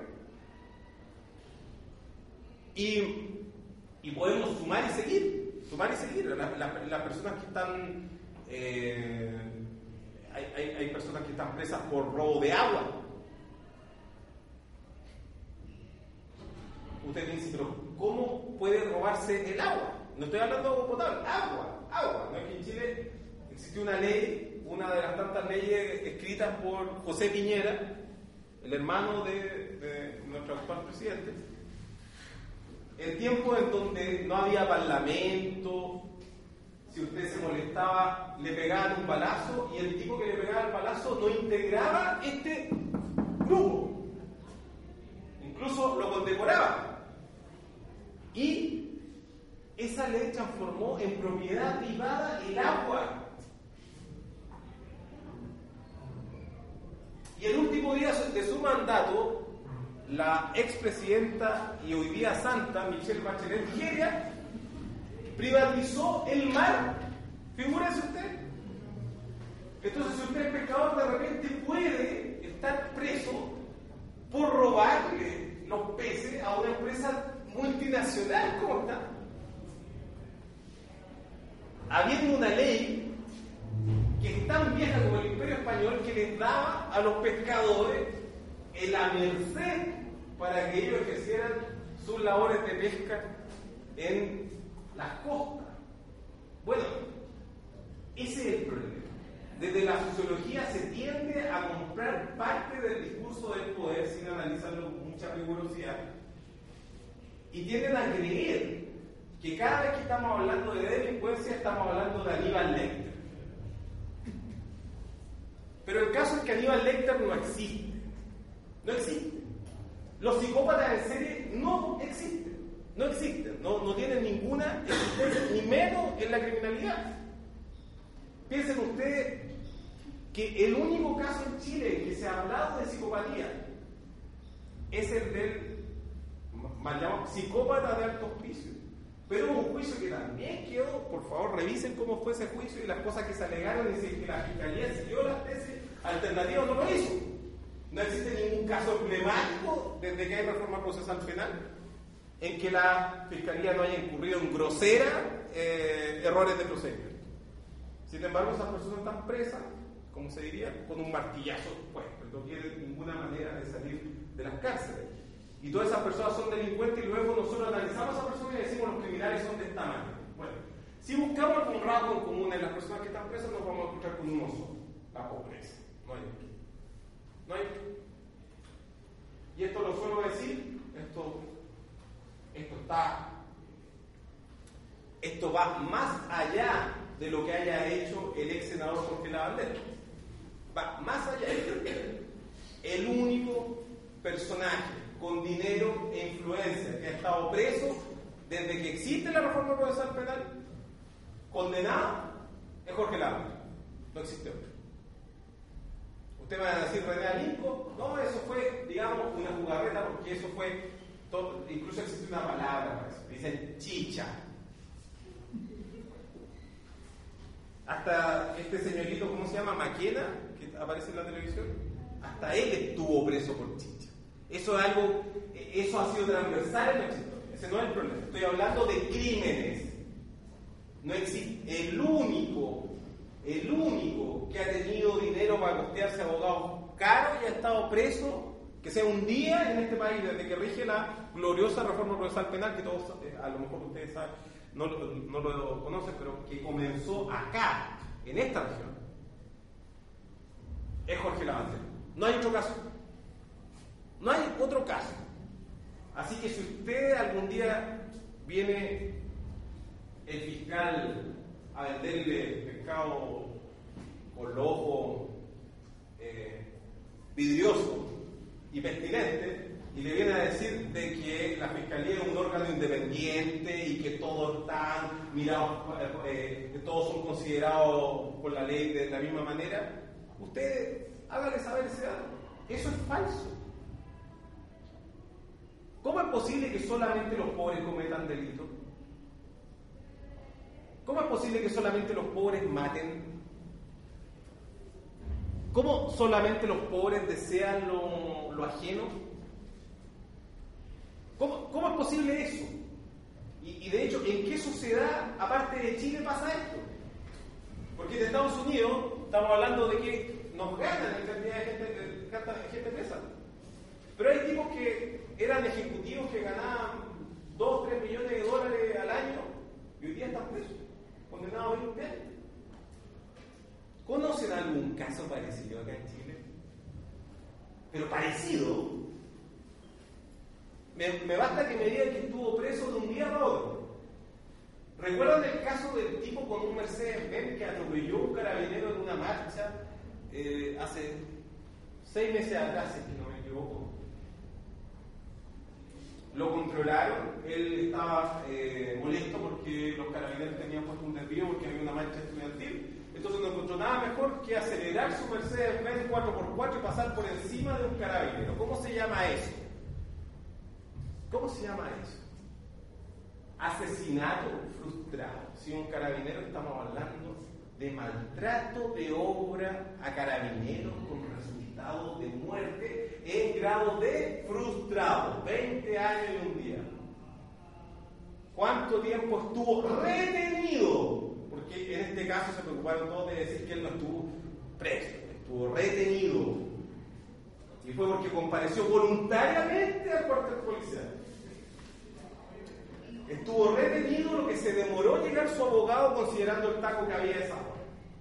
[SPEAKER 2] Y, y podemos sumar y seguir, sumar y seguir. Las la, la personas que están, eh, hay, hay, hay personas que están presas por robo de agua. Usted dice, pero ¿cómo puede robarse el agua? No estoy hablando de agua potable, agua, agua. No es que en Chile existe una ley, una de las tantas leyes escritas por José Piñera, el hermano de, de nuestro actual presidente, en tiempos en donde no había parlamento, si usted se molestaba, le pegaban un balazo, y el tipo que le pegaba el balazo no integraba este grupo, incluso lo condecoraba. Y esa ley transformó en propiedad privada el agua. Y el último día de su mandato, la expresidenta y hoy día santa Michelle Bachelet Nigeria privatizó el mar. Figúrese usted. Entonces, si usted es pescador, de repente puede estar preso por robarle los peces a una empresa multinacional. ¿Cómo está? Habiendo una ley que es tan vieja como el Imperio Español, que les daba a los pescadores la merced para que ellos ejercieran sus labores de pesca en las costas. Bueno, Ese es el problema. Desde la sociología se tiende a comprar parte del discurso del poder sin analizarlo con mucha rigurosidad. Y tienden a creer que cada vez que estamos hablando de delincuencia estamos hablando de Aníbal Lecter. Pero el caso es que Aníbal Lecter no existe. No existe. Los psicópatas en serie no existen. No existen. No, no tienen ninguna existencia, ni menos en la criminalidad. Piensen ustedes que el único caso en Chile en que se ha hablado de psicopatía es el del mal llamado psicópata de alto hospicio. Pero hubo un juicio que también quedó, por favor revisen cómo fue ese juicio y las cosas que se alegaron y si que la fiscalía siguió las tesis alternativas no lo hizo. No existe ningún caso emblemático desde que hay reforma procesal penal en que la fiscalía no haya incurrido en grosera eh, errores de procedimiento. Sin embargo, esas personas están presas, como se diría, con un martillazo puesto. No tienen ninguna manera de salir de las cárceles. Y todas esas personas son delincuentes y luego nosotros analizamos a esas personas y decimos los criminales son de esta manera. Bueno, si buscamos algún rasgo en común en las personas que están presas, nos vamos a encontrar con uno solo: la pobreza. No hay otro. No hay otro. Y esto lo suelo decir, esto, esto está, esto va más allá de lo que haya hecho el ex senador Jorge Lavandero. Va más allá. El único personaje con dinero e influencia que ha estado preso desde que existe la reforma procesal penal, condenado, es Jorge Lavandero. No existe otro. Usted me va a decir René Alinco, no, eso fue, digamos, una jugarreta, porque eso fue, todo, incluso existe una palabra para eso, dicen chicha. Hasta este señorito, ¿cómo se llama? Maquena, que aparece en la televisión, hasta él estuvo preso por chicha. Eso es algo, eso ha sido transversal en la historia. Ese no es el problema. Estoy hablando de crímenes. No existe. El único, el único que ha tenido dinero para costearse abogados caros y ha estado preso, que sea un día en este país, desde que rige la gloriosa reforma procesal penal, que todos, a lo mejor ustedes saben, no, no lo conocen, pero que comenzó acá, en esta región, es Jorge Lavandero. No hay otro caso. No hay otro caso. Así que si usted algún día viene el fiscal a venderle pescado con los ojos eh, vidrioso y pestilente, y le viene a decir de que la fiscalía es un órgano independiente y que todos están mirados, eh, que todos son considerados por la ley de la misma manera, usted hágale saber ese dato. Eso es falso. ¿Cómo es posible que solamente los pobres cometan delitos? ¿Cómo es posible que solamente los pobres maten? ¿Cómo solamente los pobres desean lo, lo ajeno? ¿Cómo, ¿Cómo es posible eso? Y, y de hecho, ¿en qué sociedad, aparte de Chile, pasa esto? Porque en Estados Unidos estamos hablando de que nos ganan en cantidad de gente, de gente presa. Pero hay tipos que eran ejecutivos que ganaban dos, tres millones de dólares al año y hoy día están presos, condenados a veinte años. ¿Conocen algún caso parecido acá en Chile? Pero parecido. Me, me basta que me digan que estuvo preso de un día a otro. ¿Recuerdan el caso del tipo con un Mercedes-Benz que atropelló un carabinero en una marcha eh, hace seis meses atrás, si no me equivoco? Lo controlaron, él estaba eh, molesto porque los carabineros tenían puesto un desvío porque había una marcha estudiantil. Entonces no encontró nada mejor que acelerar su Mercedes-Benz cuatro por cuatro y pasar por encima de un carabinero. ¿Cómo se llama eso? ¿Cómo se llama eso? Asesinato frustrado. Si un carabinero, estamos hablando de maltrato de obra a carabineros con resultado de muerte en grado de frustrado. veinte años y un día. ¿Cuánto tiempo estuvo retenido? Porque en este caso se preocuparon todos de decir que él no estuvo preso, estuvo retenido. Y fue porque compareció voluntariamente al cuartel policial. Estuvo retenido lo que se demoró llegar su abogado considerando el taco que había esa hora.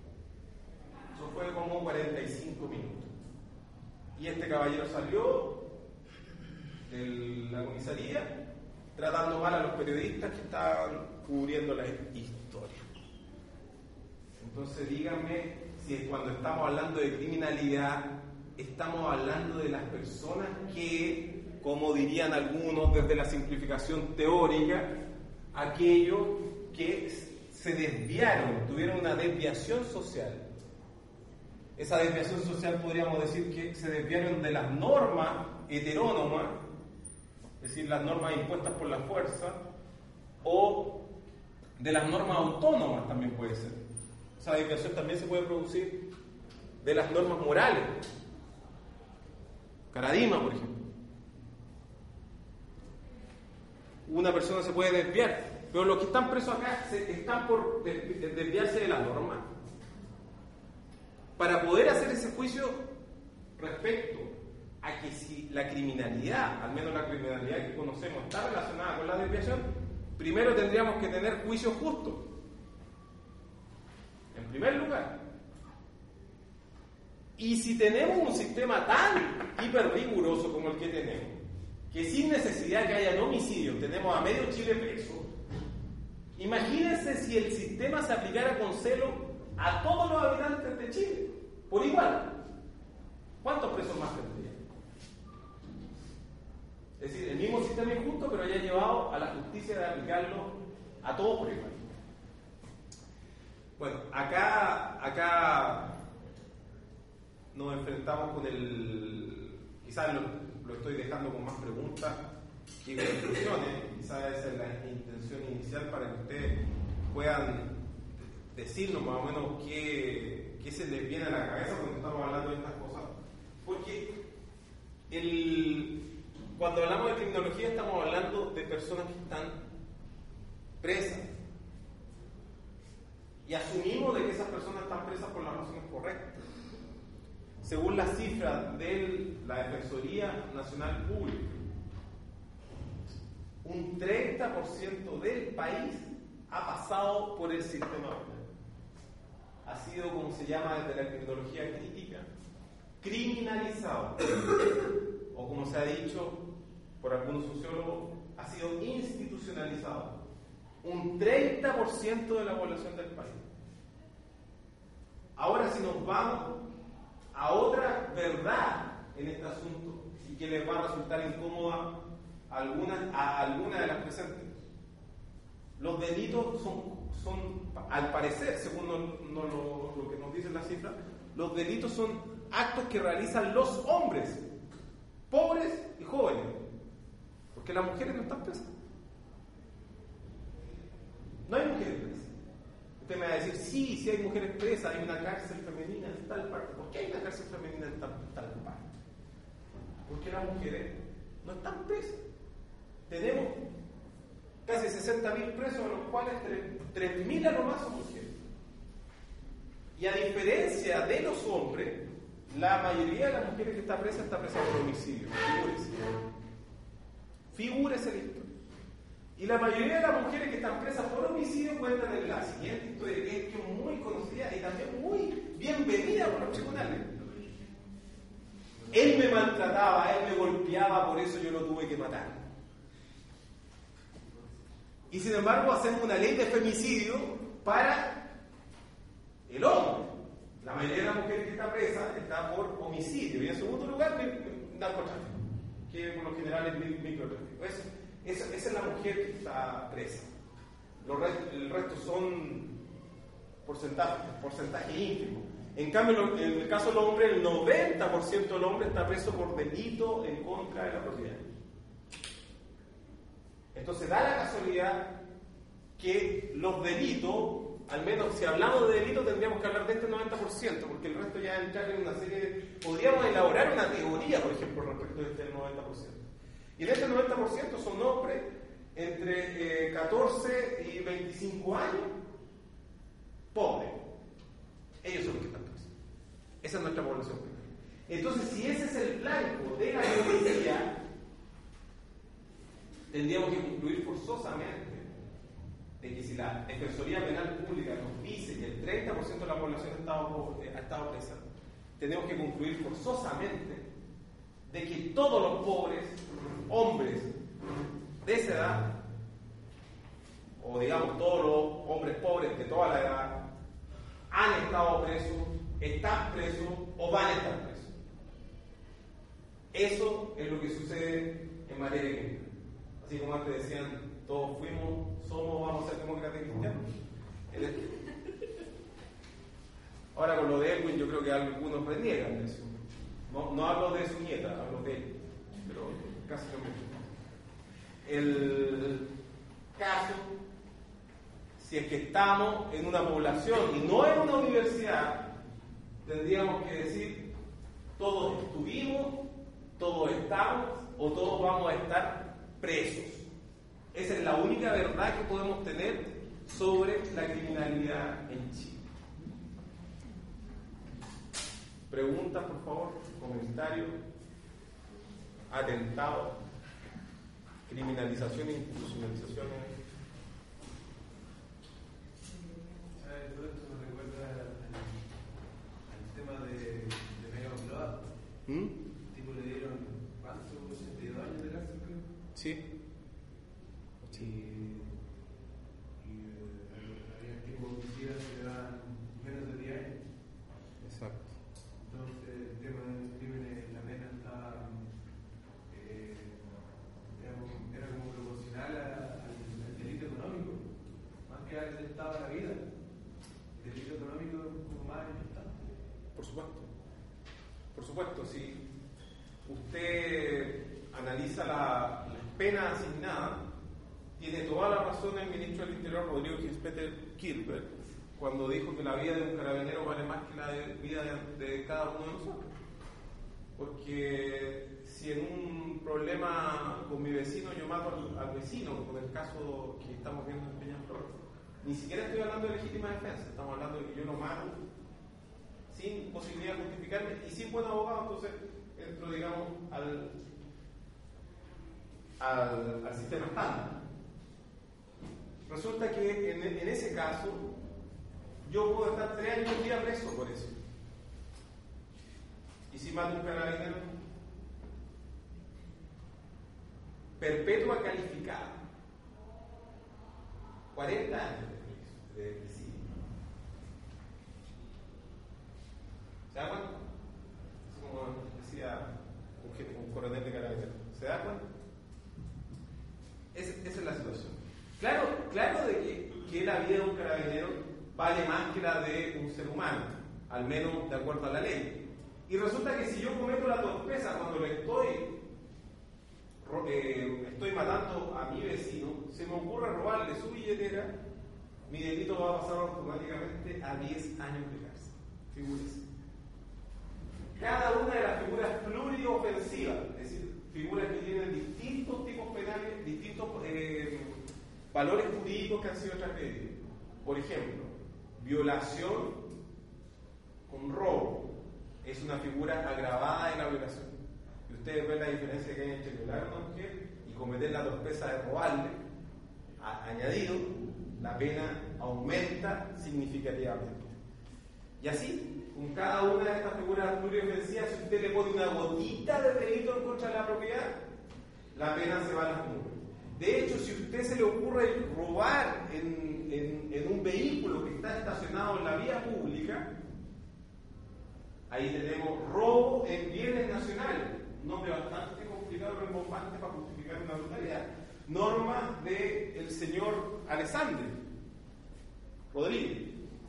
[SPEAKER 2] fue como cuarenta y cinco minutos. Y este caballero salió de la comisaría tratando mal a los periodistas que estaban cubriendo la historia. Entonces díganme si cuando estamos hablando de criminalidad estamos hablando de las personas que, como dirían algunos desde la simplificación teórica, aquellos que se desviaron, tuvieron una desviación social. Esa desviación social podríamos decir que se desviaron de las normas heterónomas, es decir, las normas impuestas por la fuerza, o de las normas autónomas también puede ser. Esa desviación también se puede producir de las normas morales. Caradima, por ejemplo. Una persona se puede desviar, pero los que están presos acá se, están por desviarse de la norma. Para poder hacer ese juicio respecto a que si la criminalidad, al menos la criminalidad que conocemos, está relacionada con la desviación, primero tendríamos que tener juicios justos. En primer lugar. Y si tenemos un sistema tan hiper riguroso como el que tenemos, que sin necesidad que haya homicidios tenemos a medio Chile preso, imagínense si el sistema se aplicara con celo a todos los habitantes de Chile, por igual. ¿Cuántos presos más tendría? Es decir, el mismo sistema injusto, pero haya llevado a la justicia de aplicarlo a todos por igual. Bueno, acá, acá nos enfrentamos con el... Quizás lo, lo estoy dejando con más preguntas que conclusiones. Quizás esa es la intención inicial para que ustedes puedan decirnos más o menos qué, qué se les viene a la cabeza cuando estamos hablando de estas cosas. Porque el, cuando hablamos de criminología estamos hablando de personas que están presas. Y asumimos de que esas personas están presas por las razones correctas. Según las cifras de la Defensoría Nacional Pública, un treinta por ciento del país ha pasado por el sistema penal. Ha sido, como se llama desde la criminología crítica, criminalizado. O como se ha dicho por algunos sociólogos, ha sido institucionalizado. Un treinta por ciento de la población del país. Ahora, si nos vamos a otra verdad en este asunto y que les va a resultar incómoda a algunas a alguna de las presentes, los delitos son, son al parecer, según no, no lo, lo que nos dicen las cifras, los delitos son actos que realizan los hombres, pobres y jóvenes, porque las mujeres no están presas. No hay mujeres presas. Usted me va a decir, sí, sí hay mujeres presas, hay una cárcel femenina en tal parte. ¿Por qué hay una cárcel femenina en tal, tal parte? Porque las mujeres no están presas. Tenemos casi sesenta mil presos, de los cuales tres mil a lo más son mujeres. Y a diferencia de los hombres, la mayoría de las mujeres que está presa está presa por homicidio. Figúrese. Figúrese la historia. Y la mayoría de las mujeres que están presas por homicidio cuentan en la siguiente historia, que es muy conocida y también muy bienvenida por los tribunales. Él me maltrataba, él me golpeaba, por eso yo lo tuve que matar. Y sin embargo hacemos una ley de femicidio para el hombre. La mayoría de las mujeres que está presa está por homicidio. Y en segundo lugar, narcotráfico, que por lo general es microtráfico. Eso. Esa, esa es la mujer que está presa. Los rest, el resto son porcentajes, porcentaje ínfimo. En cambio, en el caso del hombre, el noventa por ciento del hombre está preso por delito en contra de la propiedad. Entonces da la casualidad que los delitos, al menos si hablamos de delitos tendríamos que hablar de este noventa por ciento, porque el resto ya entra en una serie de... Podríamos elaborar una teoría, por ejemplo, respecto de este noventa por ciento. Y en este noventa por ciento son hombres entre eh, catorce y veinticinco años, pobres. Ellos son los que están presos. Esa es nuestra población penal. Entonces, si ese es el blanco de la policía, tendríamos que concluir forzosamente de que si la Defensoría Penal Pública nos dice que el treinta por ciento de la población ha estado, ha estado presa, tenemos que concluir forzosamente de que todos los pobres, hombres de esa edad, o digamos todos los hombres pobres de toda la edad, han estado presos, están presos o van a estar presos. Eso es lo que sucede en materia criminal. Así como antes decían, todos fuimos, somos, vamos a ser demócratas cristianos. Ahora con lo de Edwin yo creo que algunos reniegan de eso. No, no hablo de su nieta, hablo de él, pero casi lo mismo. El caso, si es que estamos en una población y no en una universidad, tendríamos que decir, todos estuvimos, todos estamos o todos vamos a estar presos. Esa es la única verdad que podemos tener sobre la criminalidad en Chile. Preguntas, por favor, comentarios, atentados, criminalización e institucionalización.
[SPEAKER 3] Todo esto me recuerda al, al tema de, de Mega Upload.
[SPEAKER 2] ¿Mm?
[SPEAKER 3] El tipo le dieron, ¿cuánto? ¿ochenta y dos años de cárcel, creo?
[SPEAKER 2] Sí.
[SPEAKER 3] Y, y eh, había tipos homicidas que le daban menos de diez años.
[SPEAKER 2] Exacto.
[SPEAKER 3] Entonces, el tema de los crímenes, la pena estaba, eh, era, como, era como proporcional a- al, al delito económico, más que al estado de la vida. El delito económico es como más importante.
[SPEAKER 2] Por supuesto. Por supuesto, si usted analiza la, las penas asignadas, tiene toda la razón el ministro del Interior, Rodrigo Gispeter Kirchberg, cuando dijo que la vida de un carabinero vale más que la de- vida de, de cada uno de nosotros. Porque si en un problema con mi vecino yo mato al, al vecino, como en el caso que estamos viendo en Peñaflor, ni siquiera estoy hablando de legítima defensa, estamos hablando de que yo lo mato sin posibilidad de justificarme y sin buen abogado, entonces entro, digamos, al, al, al sistema estándar. Resulta que en, en ese caso yo puedo estar tres años y día preso por eso. Y si mato un carabinero, perpetua calificada, cuarenta años de prisión. ¿Se da cuenta? Es como decía un, jefe, un coronel de carabineros. ¿Se da cuenta? Es, esa es la situación. Claro, claro de que, que la vida de un carabinero vale más que la de un ser humano, al menos de acuerdo a la ley. Y resulta que si yo cometo la torpeza cuando le estoy, eh, estoy matando a mi vecino, se me ocurre robarle su billetera, mi delito va a pasar automáticamente a diez años de cárcel. Figúrese. Cada una de las figuras pluriofensivas, es decir, figuras que tienen distintos tipos penales, distintos eh, valores jurídicos que han sido transgredidos. Por ejemplo, violación con robo es una figura agravada de la violación. Y ustedes ven la diferencia que hay entre violar a una mujer y cometer la torpeza de robarle. A, añadido, la pena aumenta significativamente. Y así, con cada una de estas figuras pluriofensivas, si usted le pone una gotita de delito en contra de la propiedad, la pena se va a las nubes. De hecho, si a usted se le ocurre robar en, en, en un vehículo que está estacionado en la vía pública, ahí tenemos robo en bienes nacionales, un nombre bastante complicado pero bombante para justificar una brutalidad. Normas del señor Alessandri Rodríguez.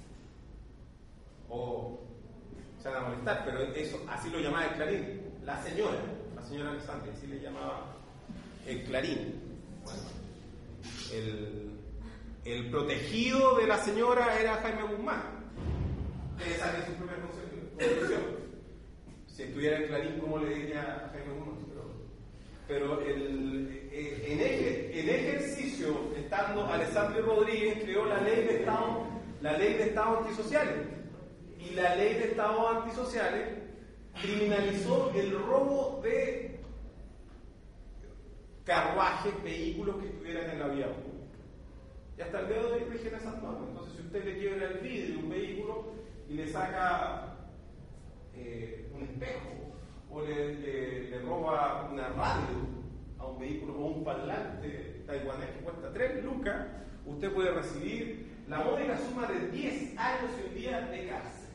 [SPEAKER 2] O se van a molestar, pero eso así lo llamaba el Clarín. La señora, la señora Alessandri, así le llamaba el Clarín. Bueno, el, el protegido de la señora era Jaime Guzmán. Ustedes saben su propia conclusión. Si estuviera en Clarín, ¿cómo le diría a Jaime Guzmán? Pero, pero el, en, eje, en ejercicio, estando Alessandri Rodríguez, creó la ley de Estado, la ley de Estado antisociales. Y la ley de Estado antisociales criminalizó el robo de carruajes, vehículos que estuvieran en la vía pública. Y hasta el día de hoy rigen esas normas. Entonces, si usted le quiebra el vidrio de un vehículo y le saca eh, un espejo, o le, le, le roba una radio a un vehículo o un parlante taiwanés que cuesta tres lucas, usted puede recibir la módica suma de diez años y un día de cárcel.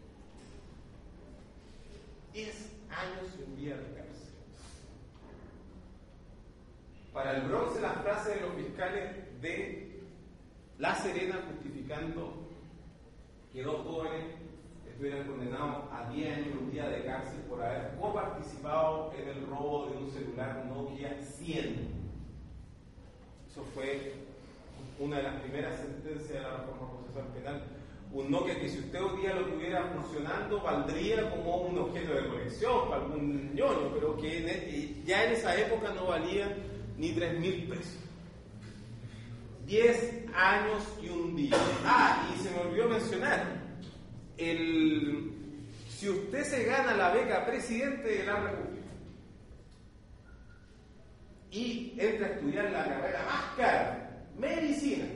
[SPEAKER 2] diez años y un día de cárcel. Para el Bronce, la frase de los fiscales de La Serena justificando que dos jóvenes estuvieran condenados a diez años y un día de cárcel por haber coparticipado en el robo de un celular Nokia cien. Eso fue una de las primeras sentencias de la reforma procesal penal. Un Nokia que si usted hoy día lo tuviera funcionando valdría como un objeto de colección para algún ñoño, pero que ya en esa época no valía ni tres mil pesos. diez años y un día. Ah, y se me olvidó mencionar, el, si usted se gana la beca presidente de la República y entra a estudiar la carrera más cara, medicina,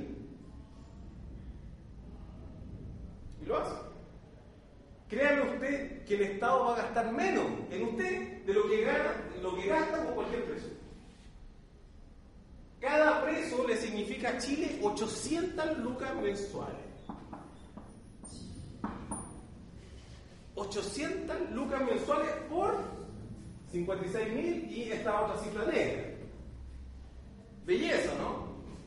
[SPEAKER 2] y lo hace, créame usted que el Estado va a gastar menos en usted de lo que gana, lo que gasta con cualquier preso. Cada preso le significa a Chile ochocientas lucas mensuales. ochocientas lucas mensuales por cincuenta y seis mil y esta otra cifra negra. Belleza, ¿no?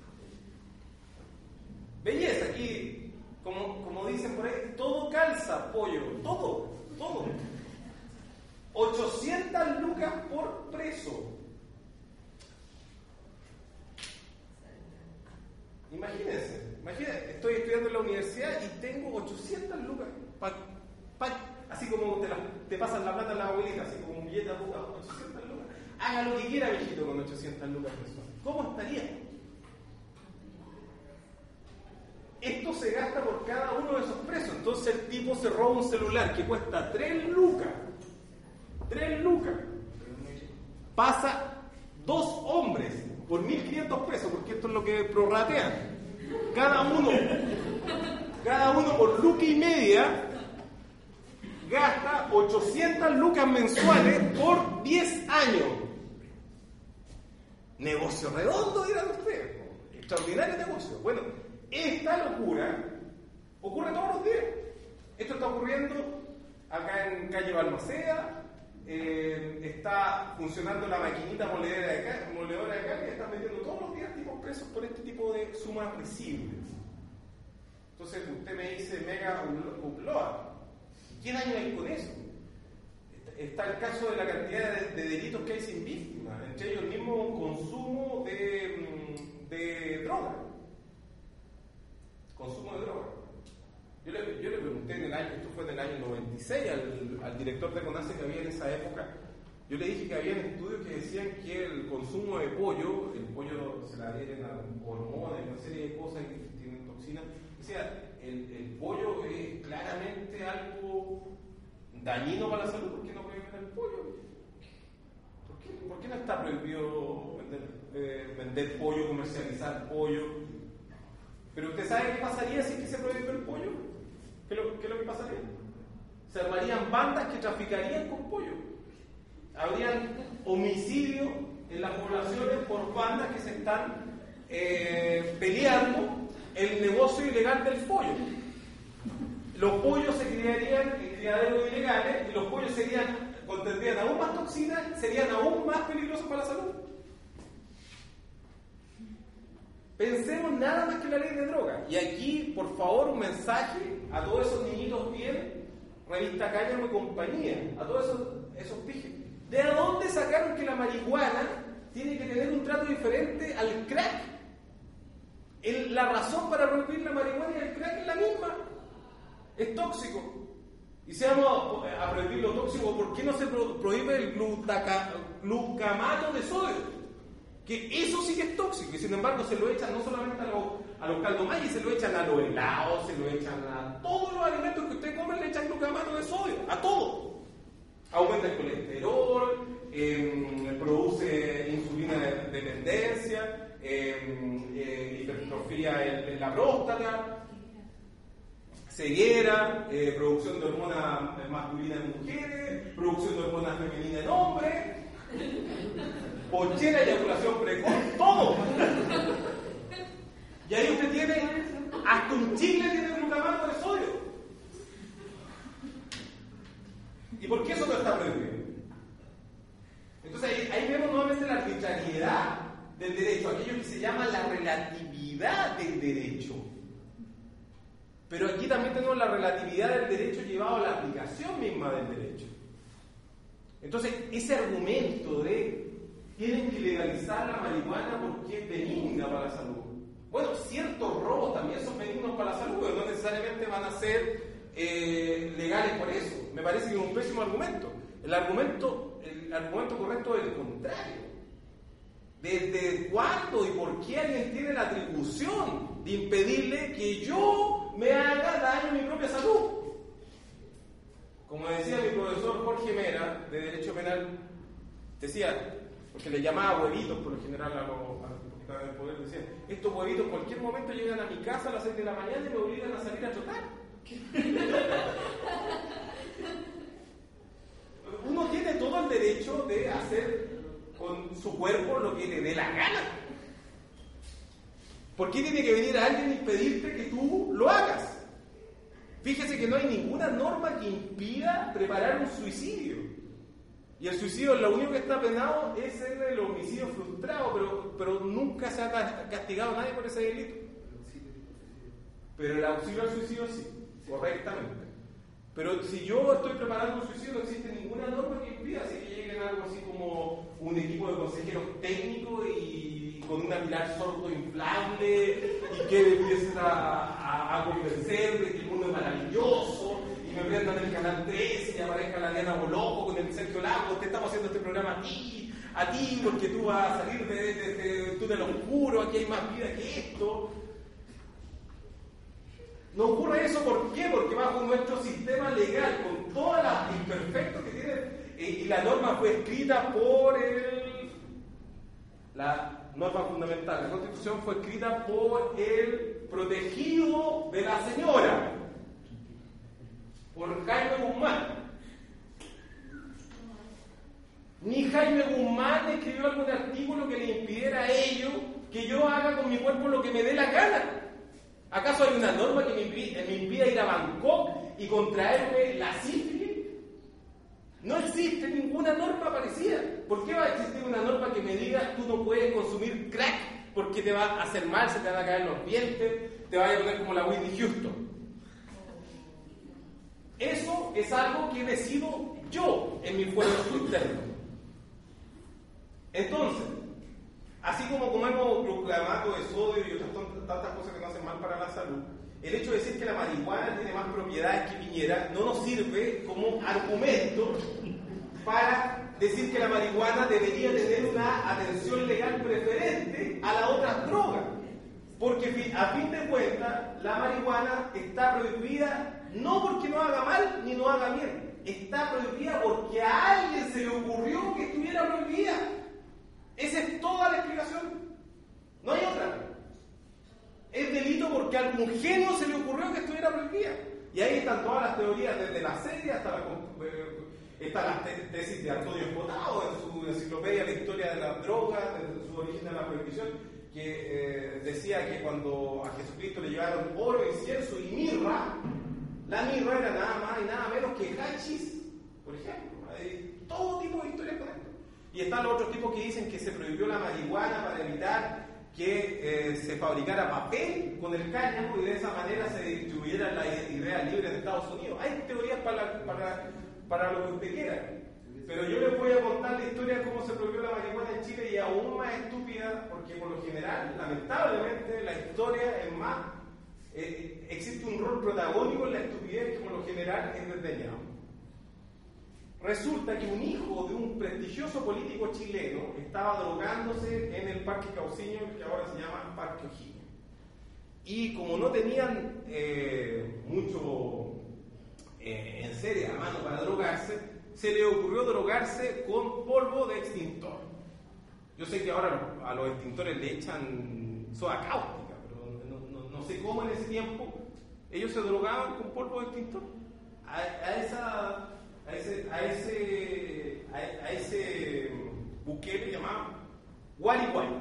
[SPEAKER 2] Belleza. Aquí, como, como dicen por ahí, todo calza, pollo. Todo, todo. ochocientas lucas por preso. Imagínense, imagínense, estoy estudiando en la universidad y tengo ochocientas lucas, pa, pa, así como te, la, te pasan la plata a la abuelita, así como un billete de ochocientas lucas. Haga lo que quiera, viejito, con ochocientas lucas mensuales. ¿Cómo estaría? Esto se gasta por cada uno de esos presos. Entonces el tipo se roba un celular que cuesta tres lucas. tres lucas. Pasa dos hombres por mil quinientos pesos, porque esto es lo que prorratean. Cada uno, cada uno por luca y media, gasta ochocientas lucas mensuales por diez años. Negocio redondo, dirán ustedes. Extraordinario negocio. Bueno, esta locura ocurre todos los días. Esto está ocurriendo acá en calle Balmaceda. Eh, está funcionando la maquinita moledora de carne, moledora de carne, están metiendo todos los días tipos presos por este tipo de sumas risibles. Entonces usted me dice mega upload. ¿Qué daño hay con eso? Está el caso de la cantidad de, de delitos que hay sin víctimas, entre ellos mismo consumo de, de droga. Consumo de droga. Yo le, yo le pregunté en el año, esto fue en el año noventa y seis, al, al director de CONACE que había en esa época, yo le dije que había estudios que decían que el consumo de pollo, el pollo se le adhieren a hormonas, una serie de cosas que tienen toxinas, decía, el, el pollo es claramente algo dañino para la salud. ¿Por qué no prohíben el pollo? ¿Por qué, por qué no está prohibido vender, eh, vender pollo, comercializar pollo? Pero usted sabe qué pasaría si es que se prohíbe el pollo. ¿Qué es lo, qué es lo que pasaría? Se armarían bandas que traficarían con pollo. Habrían homicidios en las poblaciones por bandas que se están eh, peleando el negocio ilegal del pollo. Los pollos se criarían en criaderos ilegales y los pollos serían, contendrían aún más toxinas, serían aún más peligrosos para la salud. Pensemos nada más que la ley de drogas. Y aquí, por favor, un mensaje a todos esos niñitos bien, Revista Cáñamo y compañía, a todos esos, esos pijes. ¿De dónde sacaron que la marihuana tiene que tener un trato diferente al crack? El, la razón para prohibir la marihuana y el crack es la misma. Es tóxico. Y si vamos a, a prohibir lo tóxico, ¿por qué no se pro, prohíbe el glutaca, glucamato de sodio? Que eso sí que es tóxico, y sin embargo se lo echan no solamente a los, a los caldomayas, se lo echan a los helados, se lo echan a todos los alimentos que usted come, le echan glucamato de sodio, a todo. Aumenta el colesterol, eh, produce insulina de dependencia, eh, eh, hipertrofia el, la próstata, ceguera, eh, producción de hormonas masculinas en mujeres, producción de hormonas femeninas en hombres, pochera, eyaculación precoz, todo. Y ahí usted tiene, hasta un chicle tiene glutamato de sodio. ¿Y por qué eso no está prohibido? Entonces ahí, ahí vemos nuevamente la arbitrariedad del derecho, aquello que se llama la relatividad del derecho. Pero aquí también tenemos la relatividad del derecho llevado a la aplicación misma del derecho. Entonces, ese argumento de tienen que legalizar la marihuana porque es benigna para la salud. Bueno, ciertos robos también son benignos para la salud, pero no necesariamente van a ser eh, legales por eso. Me parece que es un pésimo argumento. El argumento, el argumento correcto es el contrario. ¿Desde cuándo y por qué alguien tiene la atribución de impedirle que yo me haga daño a mi propia salud? Como decía mi profesor Jorge Mera, de Derecho Penal, decía, porque le llamaba huevitos por lo general a los, a los que estaban en el poder, decía, estos huevitos en cualquier momento llegan a mi casa a las seis de la mañana y me obligan a salir a trotar. Uno tiene todo el derecho de hacer con su cuerpo lo que le dé la gana. ¿Por qué tiene que venir alguien a impedirte que tú lo hagas? Fíjese que no hay ninguna norma que impida preparar un suicidio. Y el suicidio, lo único que está penado es el homicidio frustrado, pero, pero nunca se ha castigado a nadie por ese delito. Pero el auxilio al suicidio sí, correctamente. Pero si yo estoy preparando un suicidio, no existe ninguna norma que impida, así que lleguen algo así como un equipo de consejeros técnicos y con una pilar sordo inflable y que empiecen a, a, a convencer de que el mundo es maravilloso y me prendan el canal trece y aparezca la Diana Boloco con el Sergio Lago, te estamos haciendo este programa a ti, a ti porque tú vas a salir de, de, de, de, de lo oscuro, aquí hay más vida que esto. No ocurre eso, ¿por qué? Porque bajo nuestro sistema legal, con todas las imperfectos que tiene, eh, y la norma fue escrita por el, la norma fundamental, la Constitución fue escrita por el protegido de la señora, por Jaime Guzmán. Ni Jaime Guzmán escribió algún artículo que le impidiera a ellos que yo haga con mi cuerpo lo que me dé la gana. ¿Acaso hay una norma que me impida, me impida ir a Bangkok y contraerme la sífilis? No existe ninguna norma parecida. ¿Por qué va a existir una norma que me diga tú no puedes consumir crack porque te va a hacer mal, se te van a caer los dientes, te va a poner como la Whitney Houston? Eso es algo que decido yo en mi fuero interno. Entonces, así como comemos glutamato de sodio y otras tantas cosas que no hacen mal para la salud, el hecho de decir que la marihuana tiene más propiedades que Piñera no nos sirve como argumento para decir que la marihuana debería tener una atención legal preferente a las otras drogas. Porque a fin de cuentas, la marihuana está prohibida no porque no haga mal ni no haga bien. Está prohibida porque a alguien se le ocurrió que estuviera prohibida. Esa es toda la explicación. No hay otra. Es delito porque a algún genio se le ocurrió que estuviera prohibida. Y ahí están todas las teorías, desde la serie hasta la, eh, están las te- tesis de Antonio Espotado en su enciclopedia La historia de las drogas, desde su origen a la prohibición, que eh, decía que cuando a Jesucristo le llevaron oro, incienso y mirra, la mirra era nada más y nada menos que hachís, por ejemplo. Hay todo tipo de historias con esto. Y están los otros tipos que dicen que se prohibió la marihuana para evitar que eh, se fabricara papel con el cáñamo y de esa manera se distribuyeran las ideas libres de Estados Unidos. Hay teorías para, para, para lo que usted quiera. Pero yo les voy a contar la historia de cómo se prohibió la marihuana en Chile y aún más estúpida, porque por lo general, lamentablemente, la historia es más... Eh, existe un rol protagónico en la estupidez que por lo general es desdeñado. Resulta que un hijo de un prestigioso político chileno estaba drogándose en el Parque Cauciño, que ahora se llama Parque O'Higgins. Y como no tenían eh, mucho eh, en serie a mano para drogarse, se le ocurrió drogarse con polvo de extintor. Yo sé que ahora a los extintores le echan soda cáustica, pero no, no, no no sé cómo en ese tiempo, ellos se drogaban con polvo de extintor. A, a, esa, a ese, a ese, a, a ese buque le llamaban guari guari.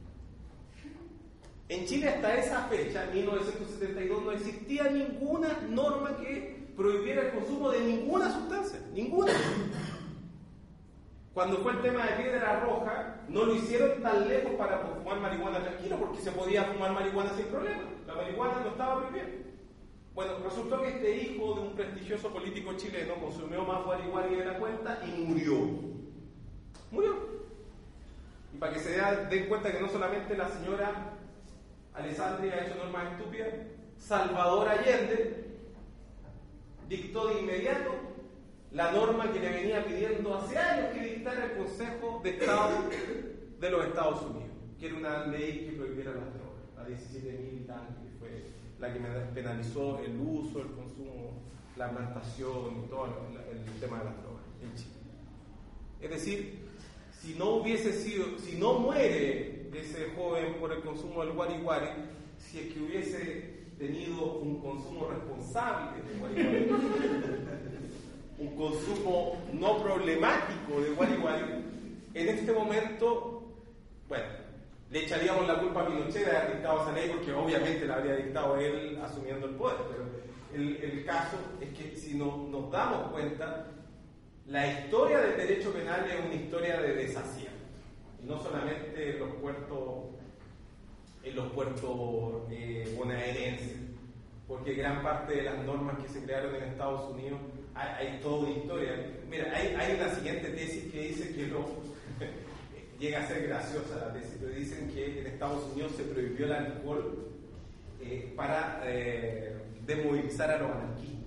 [SPEAKER 2] En Chile hasta esa fecha, en mil novecientos setenta y dos, no existía ninguna norma que prohibiera el consumo de ninguna sustancia, ninguna. Cuando fue el tema de piedra roja, no lo hicieron tan lejos para fumar marihuana tranquilo, porque se podía fumar marihuana sin problema. La marihuana no estaba prohibida. Bueno, resultó que este hijo de un prestigioso político chileno consumió más guari de la cuenta y murió. Murió. Y para que se den cuenta que no solamente la señora Alessandria ha hecho normas estúpidas, Salvador Allende dictó de inmediato la norma que le venía pidiendo hace años que dictara el Consejo de Estado de los Estados Unidos, que era una ley que prohibiera las drogas, la diecisiete mil y tanto, que fue la que penalizó el uso, el consumo, la plantación y todo el, el tema de las drogas en Chile. Es decir, si no hubiese sido, si no muere ese joven por el consumo del guari guari, si es que hubiese tenido un consumo responsable de guari guari, un consumo no problemático de guari guari, en este momento, bueno, le echaríamos la culpa a Pinochet de haber dictado esa ley, porque obviamente la habría dictado él asumiendo el poder, pero el, el caso es que si no, nos damos cuenta, la historia del derecho penal es una historia de desacierto, y no solamente en los puertos, en los puertos eh, bonaerenses, porque gran parte de las normas que se crearon en Estados Unidos hay, hay toda una historia. Mira, hay, hay una siguiente tesis que dice que lo llega a ser graciosa la tesis, pero dicen que en Estados Unidos se prohibió el alcohol eh, para eh, desmovilizar a los anarquistas.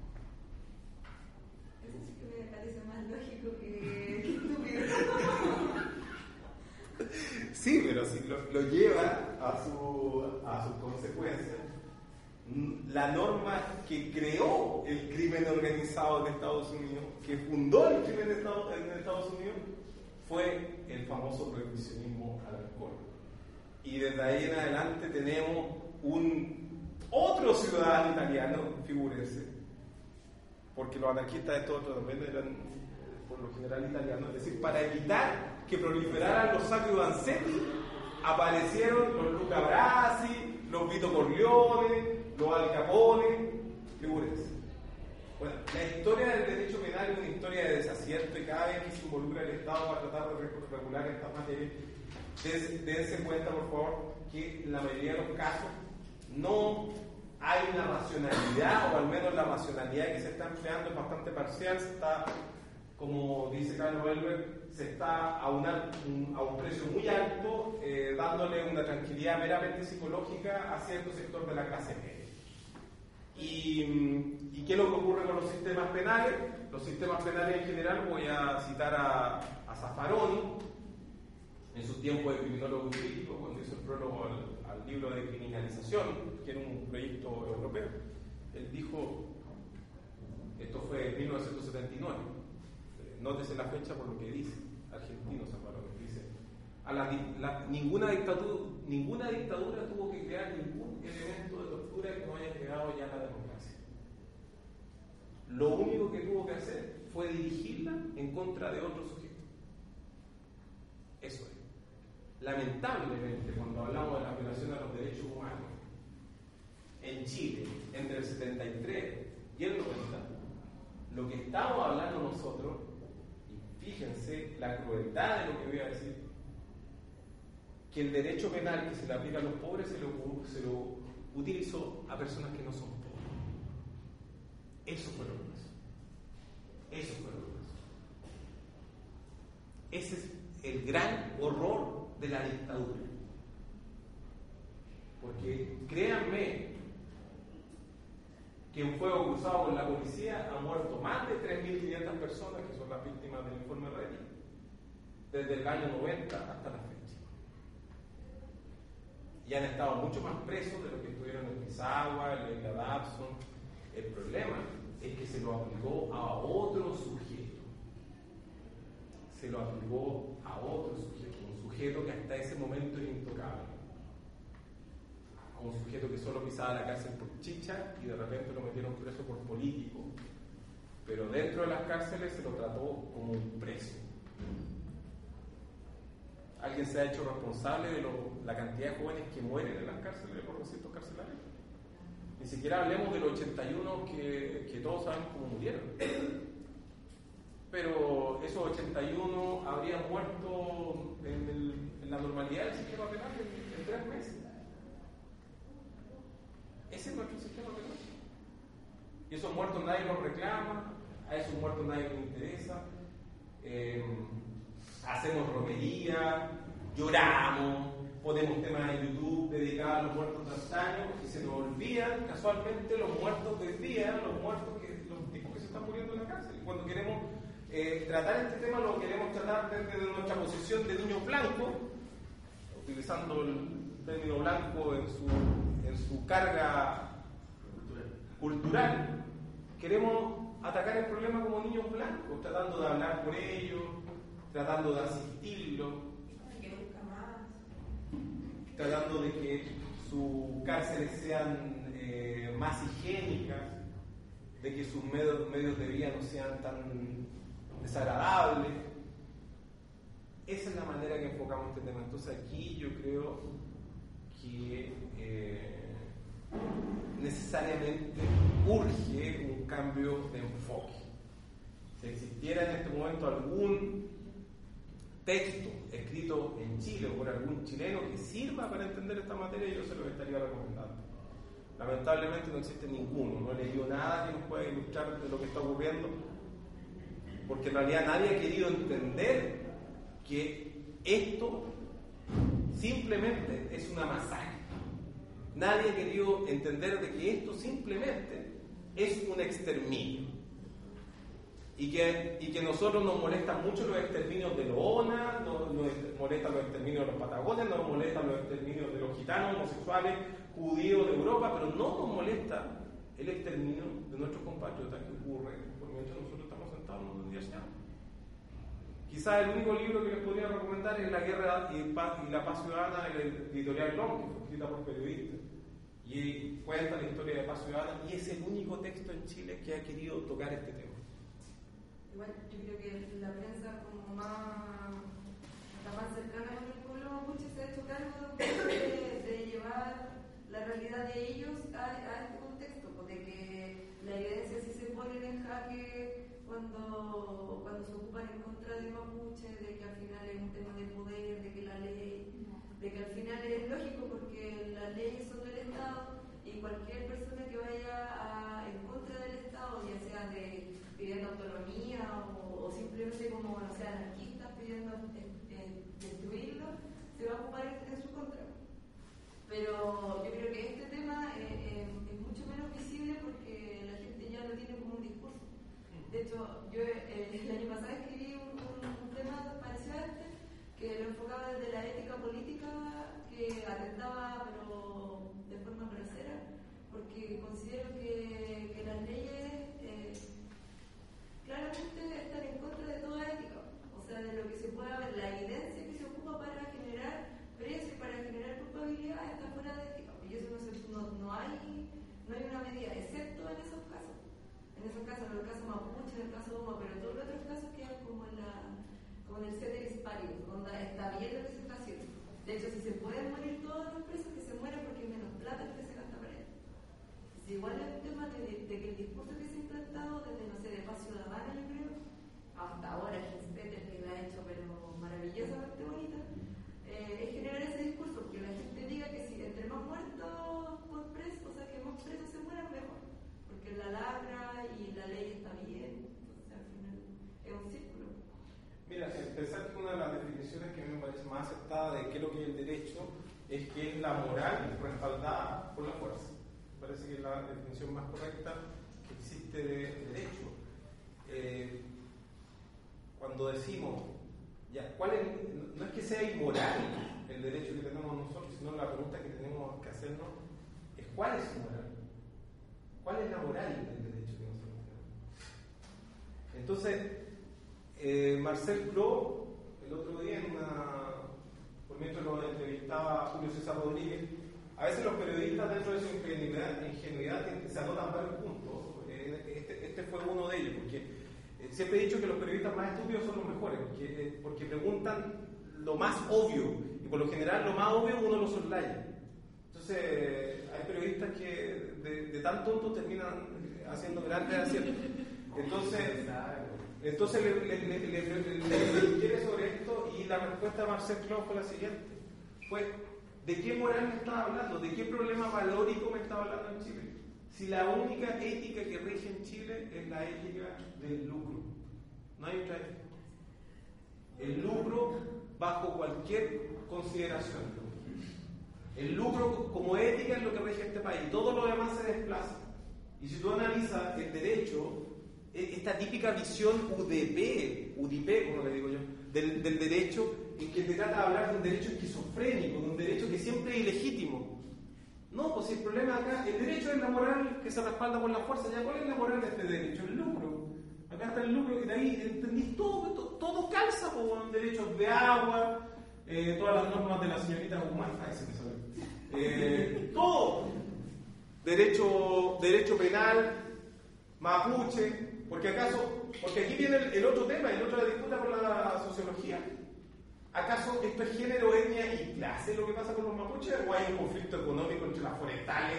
[SPEAKER 4] Eso sí que me parece más lógico que, que estúpido.
[SPEAKER 2] Sí, pero si lo, lo lleva a, su, a sus consecuencias. La norma que creó el crimen organizado en Estados Unidos, que fundó el crimen en Estados Unidos, fue el famoso prohibicionismo al alcohol. Y desde ahí en adelante tenemos un otro ciudadano italiano, figúrense, porque los anarquistas de estos otros también eran por lo general italianos, es decir, para evitar que proliferaran los Sacco Vanzetti, aparecieron los Luca Brasi, los Vito Corleone, los Al Capone, figúrense. Bueno, la historia del derecho penal es una historia de desacierto, y cada vez que se involucra el Estado para tratar de regular estas materias, dense cuenta, por favor, que en la mayoría de los casos no hay una racionalidad, o al menos la racionalidad que se está empleando es bastante parcial. Se está, como dice Carlos Elber, se está a, una, un, a un precio muy alto, eh, dándole una tranquilidad meramente psicológica a cierto sector de la clase media. Y, ¿Y qué es lo que ocurre con los sistemas penales? Los sistemas penales en general, voy a citar a, a Zaffaroni, en su tiempo de criminólogo crítico, cuando hizo el prólogo al, al libro de criminalización, que era un proyecto europeo. Él dijo, esto fue en mil novecientos setenta y nueve, nótese la fecha por lo que dice, argentino Zaffaroni, dice, a la, la, ninguna, dictadura, ninguna dictadura tuvo que crear ningún elemento de tortura que no haya creado ya la democracia. Lo único que tuvo que hacer fue dirigirla en contra de otro sujeto. Eso es. Lamentablemente, cuando hablamos de la violación a los derechos humanos en Chile, entre el setenta y tres y el noventa, lo que estamos hablando nosotros, y fíjense la crueldad de lo que voy a decir, que el derecho penal que se le aplica a los pobres se lo, se lo utilizó a personas que no son pobres. Eso fue lo que pasó. Eso fue lo que pasó. Ese es el gran horror de la dictadura. Porque créanme, que en fuego cruzado con la policía han muerto más de tres mil quinientas personas, que son las víctimas del informe Reti, desde el año noventa hasta la fecha. Y han estado mucho más presos de lo que estuvieron en Pisagua, en la Dabson. El problema es que se lo aplicó a otro sujeto. Se lo aplicó a otro sujeto, un sujeto que hasta ese momento es intocable. A a un sujeto que solo pisaba la cárcel por chicha y de repente lo metieron preso por político, pero dentro de las cárceles se lo trató como un preso. ¿Alguien se ha hecho responsable de lo, la cantidad de jóvenes que mueren en las cárceles, de los recintos carcelarios? Ni siquiera hablemos del ochenta y uno que, que todos sabemos cómo murieron. Pero esos ochenta y uno habrían muerto en, el, en la normalidad del sistema penal en, en tres meses. Ese es nuestro sistema penal. Y esos muertos nadie los reclama, a esos muertos nadie les interesa. Eh, hacemos romería, lloramos, ponemos temas en YouTube dedicados a los muertos de antaño y se nos olvidan casualmente los muertos de hoy día, los muertos que, los tipos que se están muriendo en la cárcel. Y cuando queremos eh, tratar este tema, lo queremos tratar desde nuestra posición de niño blanco, utilizando el término blanco en su, en su carga cultural. Queremos atacar el problema como niños blancos, tratando de hablar por ellos, tratando de asistirlo, tratando de que sus cárceles sean eh, más higiénicas, de que sus medios, medios de vida no sean tan desagradables. Esa es la manera que enfocamos este tema. Entonces aquí yo creo que eh, necesariamente urge un cambio de enfoque. Si existiera en este momento algún texto escrito en Chile o por algún chileno que sirva para entender esta materia, yo se lo estaría recomendando. Lamentablemente no existe ninguno, no he leído nada que nos pueda ilustrar de lo que está ocurriendo, porque en realidad nadie ha querido entender que esto simplemente es una masacre. Nadie ha querido entender de que esto simplemente es un exterminio. Y que, y que a nosotros nos molestan mucho los exterminios de los ONA, nos, nos molestan los exterminios de los patagones, nos molestan los exterminios de los gitanos, homosexuales, judíos de Europa, pero no nos molesta el exterminio de nuestros compatriotas que ocurre por mientras nosotros estamos sentados en una universidad. Quizás el único libro que les podría recomendar es La Guerra y, Paz, y la Paz Ciudadana, de la editorial Long, que fue escrita por periodistas. Y cuenta la historia de Paz Ciudadana, y es el único texto en Chile que ha querido tocar este tema.
[SPEAKER 4] Igual yo creo que la prensa como más, la más cercana con el pueblo mapuche se ha hecho cargo de, de llevar la realidad de ellos a, a este contexto, de que la evidencia sí se pone en jaque cuando, cuando se ocupan en contra del mapuche, de que al final es un tema de poder, de que la ley, de que al final es lógico porque las leyes son del Estado y cualquier persona que vaya a, en contra del Estado, ya sea de pidiendo autonomía o, o simplemente como, no sé, anarquistas pidiendo eh, eh, destruirlo, se va a ocupar en, en su contra. Pero yo creo que este tema eh, eh, es mucho menos visible porque la gente ya lo tiene como un discurso. De hecho, yo eh, el año pasado escribí un, un, un tema parecido a este, que lo enfocaba desde la ética política, que atentaba pero de forma grosera, porque considero que, que las leyes eh, claramente están en contra de toda ética, o sea, de lo que se pueda ver, la evidencia que se ocupa para generar precio y para generar culpabilidad está fuera de ética, y eso no, se, no, no, hay, no hay una medida, excepto en esos casos, en esos casos, en el caso mapuche, en el caso Oma, pero todos los otros casos quedan como en, la, como en el ceteris paribus, donde está bien lo que se está haciendo. De hecho, si se pueden morir todos los presos, que se mueran porque es menos plata el que se gasta para eso. Si igual es un tema de, de, de que el discurso que se ha implantado desde, no sé, de Paz Ciudadana, yo creo, hasta ahora Ginspeter, que la ha hecho pero maravillosamente bonita, eh, es generar ese discurso, porque la gente diga que si entre más muertos por preso, o sea, que más presos se mueran, mejor, porque la labra y la ley está bien, entonces al final es un círculo.
[SPEAKER 2] Mira, pensar que una de las definiciones que a mí me parece más aceptada de qué es lo que es el derecho es que es la moral respaldada por la fuerza. Me parece que es la definición más correcta que existe de derecho. Eh, cuando decimos, ya, ¿cuál es? No es que sea inmoral el derecho que tenemos nosotros, sino la pregunta que tenemos que hacernos es ¿cuál es su moral? ¿Cuál es la moral del derecho que nosotros tenemos? Entonces, eh, Marcel Cros, el otro día, en una, por mientras lo entrevistaba Julio César Rodríguez, a veces los periodistas dentro de su ingenuidad, ingenuidad se anotan varios puntos. Eh, este, este fue uno de ellos, porque eh, siempre he dicho que los periodistas más estúpidos son los mejores, porque, eh, porque preguntan lo más obvio, y por lo general lo más obvio uno lo soslaya. Entonces, eh, hay periodistas que de, de tan tontos terminan haciendo grandes aciertos. Entonces, entonces le, le, le, le, le, le, le inquiere sobre esto, y la respuesta de Marcel Clow fue la siguiente. Fue, ¿de qué moral me estaba hablando? ¿De qué problema valórico me estaba hablando en Chile? Si la única ética que rige en Chile es la ética del lucro. No hay otra ética. El lucro bajo cualquier consideración. El lucro como ética es lo que rige este país. Todo lo demás se desplaza. Y si tú analizas el derecho, esta típica visión U D P, U D P, como le digo yo, del, del derecho, en que te trata de hablar de un derecho esquizofrénico, de un derecho que siempre es ilegítimo. No, pues el problema acá, el derecho es la moral que se respalda por la fuerza. ¿Ya cuál es la moral de este derecho? El lucro. Acá está el lucro, y de ahí entendís todo, todo, todo calza con derechos de agua, eh, todas las normas de la señorita Guzmán, ay, se me sale. Eh, todo. Derecho, derecho penal, mapuche, porque acaso, porque aquí viene el, el otro tema, el otro de la disputa por la sociología. ¿Acaso esto es género, etnia y clase lo que pasa con los mapuches? ¿O hay un conflicto económico entre las forestales?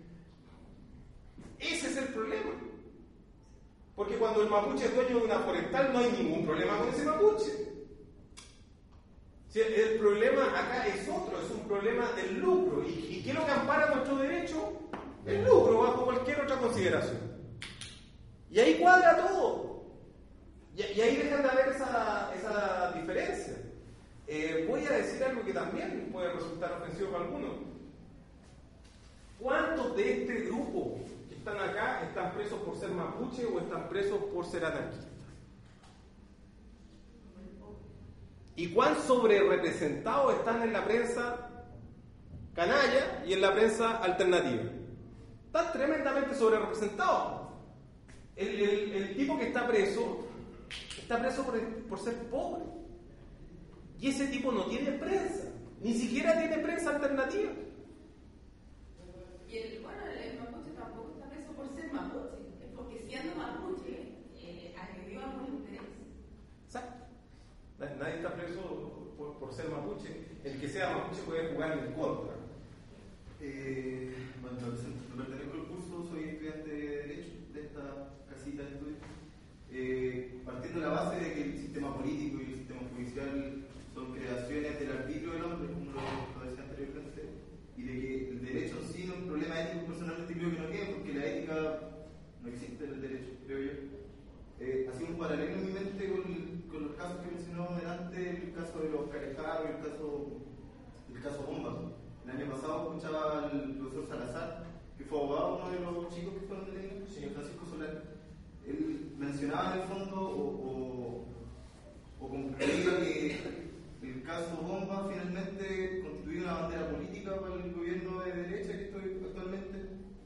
[SPEAKER 2] Ese es el problema. Porque cuando el mapuche es dueño de una forestal no hay ningún problema con ese mapuche. Si el problema acá es otro, es un problema del lucro. ¿Y, y qué es lo que ampara nuestro derecho? El lucro bajo cualquier otra consideración. Y ahí cuadra todo. Y, y ahí dejan de haber esa, esa diferencia. Eh, voy a decir algo que también puede resultar ofensivo para algunos. ¿Cuántos de este grupo que están acá están presos por ser mapuche o están presos por ser anarquistas? ¿Y cuán sobrerepresentados están en la prensa canalla y en la prensa alternativa? Están tremendamente sobrerepresentados. El, el, el tipo que está preso está preso por, por ser pobre. Y ese tipo no tiene prensa, ni siquiera tiene prensa alternativa.
[SPEAKER 5] Y el, bueno, el mapuche tampoco está preso por ser mapuche, es porque siendo mapuche eh, agredió algún interés.
[SPEAKER 2] Exacto. Nadie está preso por, por ser mapuche. El que sea mapuche puede jugar en contra.
[SPEAKER 6] Eh, bueno, me pertenezco al curso, soy estudiante de Derecho de esta casita de estudio. Eh, partiendo de la base de que el sistema político y el sistema judicial son creaciones del arbitrio del hombre, como lo, lo decía anteriormente, y de que el derecho en sí no es un problema ético, personalmente creo que no tiene, porque la ética no existe en el derecho, creo yo. Eh, hacía un paralelo en mi mente con, con los casos que mencionó delante, el caso de los carejaros y el caso, el caso Bomba. El año pasado escuchaba al profesor Salazar, que fue abogado, uno de los chicos que fueron detenidos, el señor Francisco Solar. Él mencionaba en el fondo o, o, o concluía que el caso Bomba finalmente constituye una bandera política para el gobierno de derecha que estoy actualmente,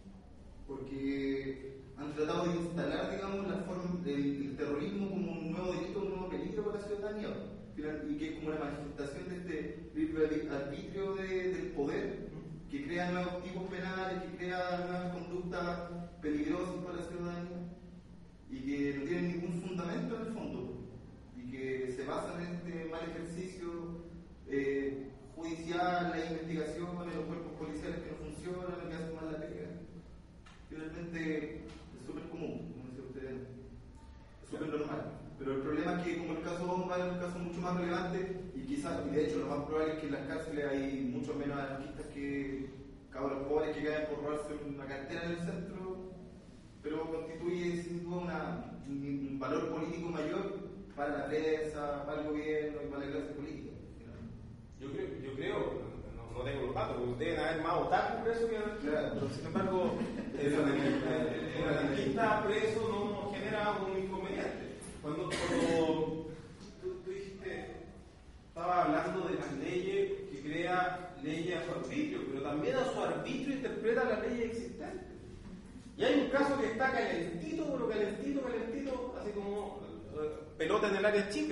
[SPEAKER 6] porque han tratado de instalar, digamos, la forma, el, el terrorismo como un nuevo delito, un nuevo peligro para la ciudadanía, y que es como una manifestación de este libre arbitrio de, del poder, que crea nuevos tipos penales, que crea nuevas conductas peligrosas para la ciudadanía, y que no tienen ningún fundamento en el fondo, y que se basan en este mal ejercicio eh, judicial, la investigación, en los cuerpos policiales que no funcionan, que hacen mal la pega. Finalmente es súper común, como decía usted, es súper normal. Pero el problema es que, como el caso Bomba es un caso mucho más relevante, y quizás, y de hecho lo más probable es que en las cárceles hay mucho menos anarquistas que cabros jóvenes que caen por robarse una cartera en el centro, pero constituye sin duda una, un valor político mayor para la prensa, para el gobierno y para la clase política.
[SPEAKER 2] Yo creo, yo creo no, no tengo los datos, porque deben haber más otakus presos que anarquistas. Claro. Pero sin embargo, el, el, el, el anarquista preso no genera un inconveniente. Cuando, cuando tú, tú dijiste, estaba hablando de las leyes, que crea leyes a su arbitrio, pero también a su arbitrio interpreta las leyes existentes. Y hay un caso que está calentito, pero calentito, calentito, así como uh, pelota en el área chica.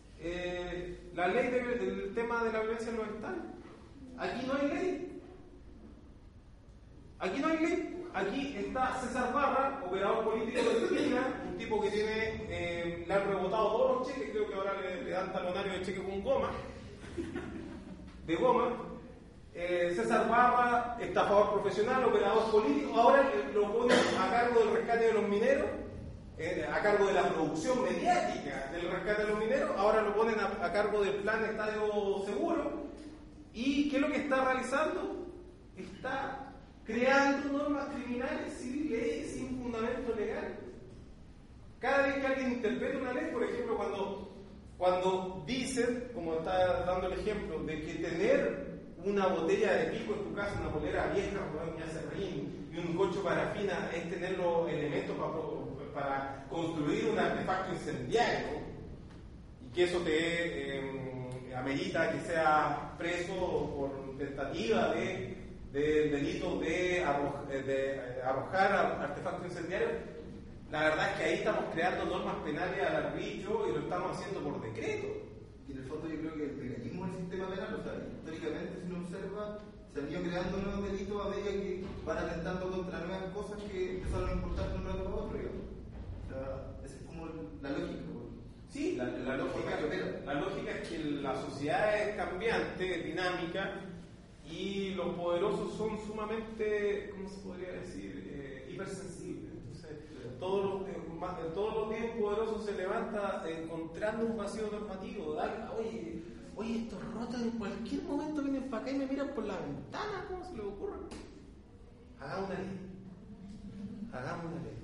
[SPEAKER 2] Eh, la ley de, del tema de la violencia en los estados. Aquí no hay ley. Aquí no hay ley. Aquí está César Barra, operador político de Argentina, un tipo que tiene, eh, le han rebotado todos los cheques, creo que ahora le, le dan talonario de cheque con goma, de goma. Eh, César Barra, estafador profesional, operador político, ahora lo ponen a cargo del rescate de los mineros, eh, a cargo de la producción mediática del rescate de los mineros, ahora lo ponen a, a cargo del plan Estadio Seguro. ¿Y qué es lo que está realizando? Está creando normas criminales sin leyes, sin fundamento legal. Cada vez que alguien interpreta una ley, por ejemplo, cuando, cuando dicen, como está dando el ejemplo, de que tener una botella de pico en tu casa, una polera vieja, un acerrín y un cocho parafina es tener los elementos para, para construir un artefacto incendiario, y que eso te eh, amerita que sea preso por tentativa de, de delito de, arro, de arrojar artefactos incendiarios. La verdad es que ahí estamos creando normas penales al arbitrio y lo estamos haciendo por decreto.
[SPEAKER 6] Y en el fondo yo creo que el mecanismo del sistema penal, o sea, históricamente si uno observa, se han ido creando nuevos delitos a medida que van atentando contra nuevas cosas que empezaron a importar de un rato para otro, digamos. O sea, esa es como la lógica.
[SPEAKER 2] Sí, la, la, lógica, la lógica es que la sociedad es cambiante, es dinámica, y los poderosos son sumamente, ¿cómo se podría decir?, eh, hipersensibles. Entonces, todos los, eh, todos los días un poderoso se levanta encontrando un vacío normativo. Da, oye, oye, estos rotos en cualquier momento vienen para acá y me miran por la ventana, ¿cómo se les ocurre? Hagamos una ley. Hagamos una ley.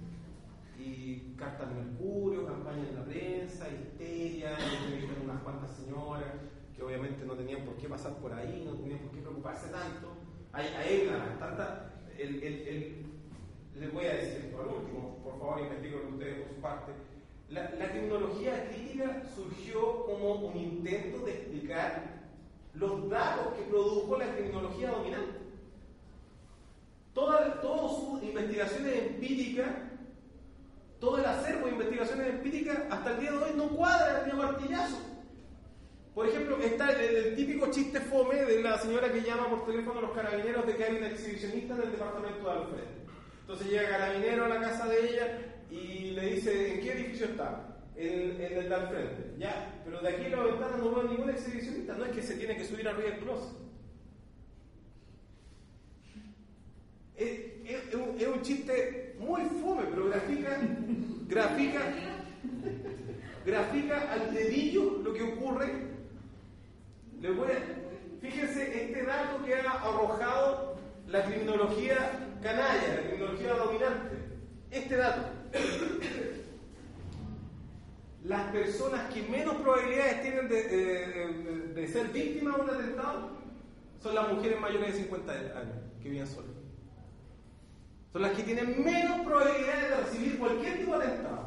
[SPEAKER 2] Y cartas al Mercurio, campaña en la prensa, histeria, entrevistan unas cuantas señoras que obviamente no tenían por qué pasar por ahí, no tenían por qué preocuparse tanto. Hay, hay una tanta. El, el, el, les voy a decir esto al último, por favor, investiguen ustedes por su parte. La, la criminología crítica surgió como un intento de explicar los datos que produjo la criminología dominante. Todas sus investigaciones empíricas, todo el acervo de investigaciones empíricas hasta el día de hoy no cuadra ni a martillazo. Por ejemplo, está el, el típico chiste fome de la señora que llama por teléfono a los carabineros de que hay una exhibicionista en el departamento de Alfred. Entonces llega carabinero a la casa de ella y le dice, ¿en qué edificio está? En, en el de al frente. Ya, pero de aquí en la ventana no veo ninguna exhibicionista. No es que se tiene que subir arriba del closet. Es, es, es, un, es un chiste muy fome, pero grafica, grafica, grafica al dedillo lo que ocurre. Les voy a, fíjense este dato que ha arrojado la criminología canalla, la criminología dominante. Este dato. Las personas que menos probabilidades tienen de, de, de, de ser víctimas de un atentado son las mujeres mayores de cincuenta años que viven solas. Son las que tienen menos probabilidades de recibir cualquier tipo de atentado.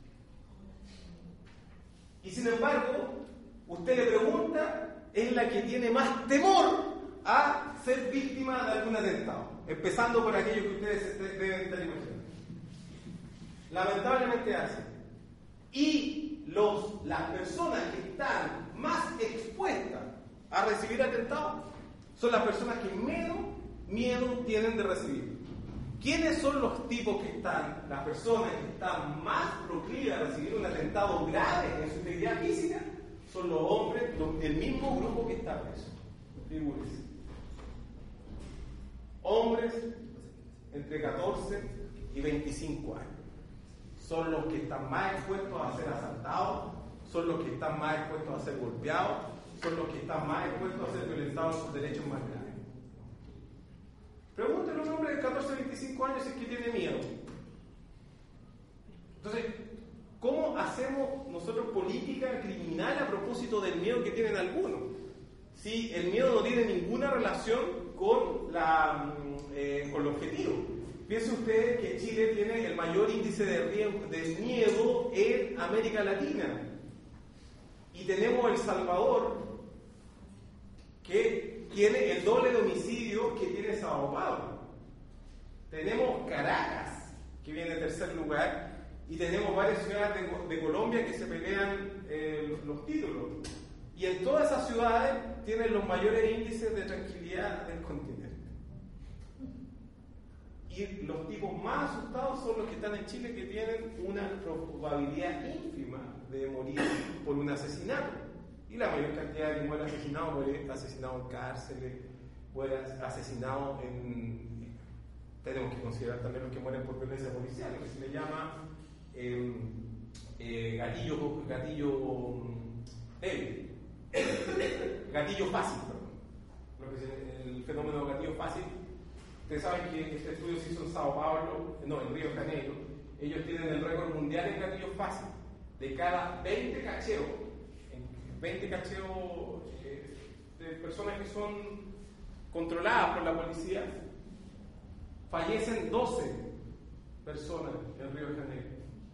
[SPEAKER 2] Y sin embargo, usted le pregunta, es la que tiene más temor a ser víctima de algún atentado, empezando por aquello que ustedes deben estar imaginando. Lamentablemente es así. Y los, las personas que están más expuestas a recibir atentados son las personas que menos miedo tienen de recibir. ¿Quiénes son los tipos que están, las personas que están más proclives a recibir un atentado grave en su integridad física? Son los hombres, los, el mismo grupo que está preso. Figúrense. Hombres entre catorce y veinticinco años. Son los que están más expuestos a ser asaltados, son los que están más expuestos a ser golpeados, son los que están más expuestos a ser violentados en sus derechos más graves. Pregúntenle a un hombre de catorce a veinticinco años si es que tiene miedo. Entonces, ¿cómo hacemos nosotros política criminal a propósito del miedo que tienen algunos? Si el miedo no tiene ninguna relación con, la, eh, con el objetivo. Piensen ustedes que Chile tiene el mayor índice de, riesgo, de miedo en América Latina. Y tenemos El Salvador, que tiene el doble de homicidios que tiene Sao Paulo. Tenemos Caracas, que viene en tercer lugar, y tenemos varias ciudades de, de Colombia que se pelean eh, los, los títulos. Y en todas esas ciudades tienen los mayores índices de tranquilidad del continente. Y los tipos más asustados son los que están en Chile, que tienen una probabilidad ínfima de morir por un asesinato. Y la mayor cantidad de que muere asesinado, muere asesinado en cárceles, muere asesinado en... Tenemos que considerar también los que mueren por violencia policial, que se le llama eh, eh, gatillo, gatillo débil, gatillo fácil, perdón. Lo que es el fenómeno de gatillo fácil. Ustedes saben que este estudio se hizo en Sao Paulo, no, en Río de Janeiro. Ellos tienen el récord mundial en gatillo fácil. De cada veinte cacheos, veinte cacheos eh, de personas que son controladas por la policía, fallecen doce personas en Río de Janeiro.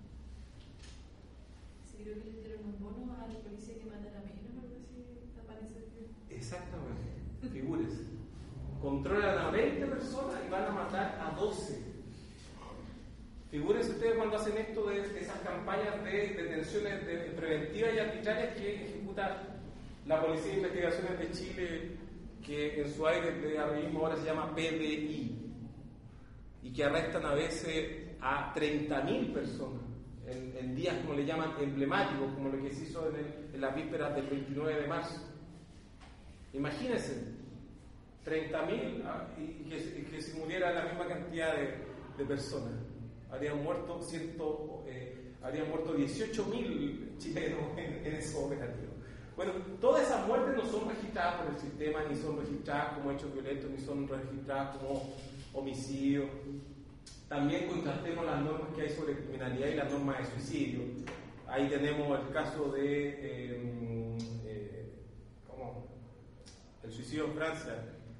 [SPEAKER 5] Sí, creo que le dieron un bono a la policía que matara menos, no sé si aparece aquí.
[SPEAKER 2] Exactamente, figúrese. Controlan a veinte personas y van a matar a doce. Figúrense ustedes cuando hacen esto de, de esas campañas de detenciones de, de preventivas y arbitrarias que ejecuta la Policía de Investigaciones de Chile, que en su aire de arribismo ahora se llama P D I, y que arrestan a veces a treinta mil personas en, en días, como le llaman, emblemáticos, como lo que se hizo en, el, en las vísperas del veintinueve de marzo. Imagínense, treinta mil y que, y que se muriera la misma cantidad de, de personas. Habrían muerto, ciento, eh, habrían muerto dieciocho mil chilenos en, en esos operativos. Bueno, todas esas muertes no son registradas por el sistema, ni son registradas como hechos violentos, ni son registradas como homicidios. También contrastemos las normas que hay sobre criminalidad y las normas de suicidio. Ahí tenemos el caso de eh, eh, ¿cómo? El suicidio en Francia.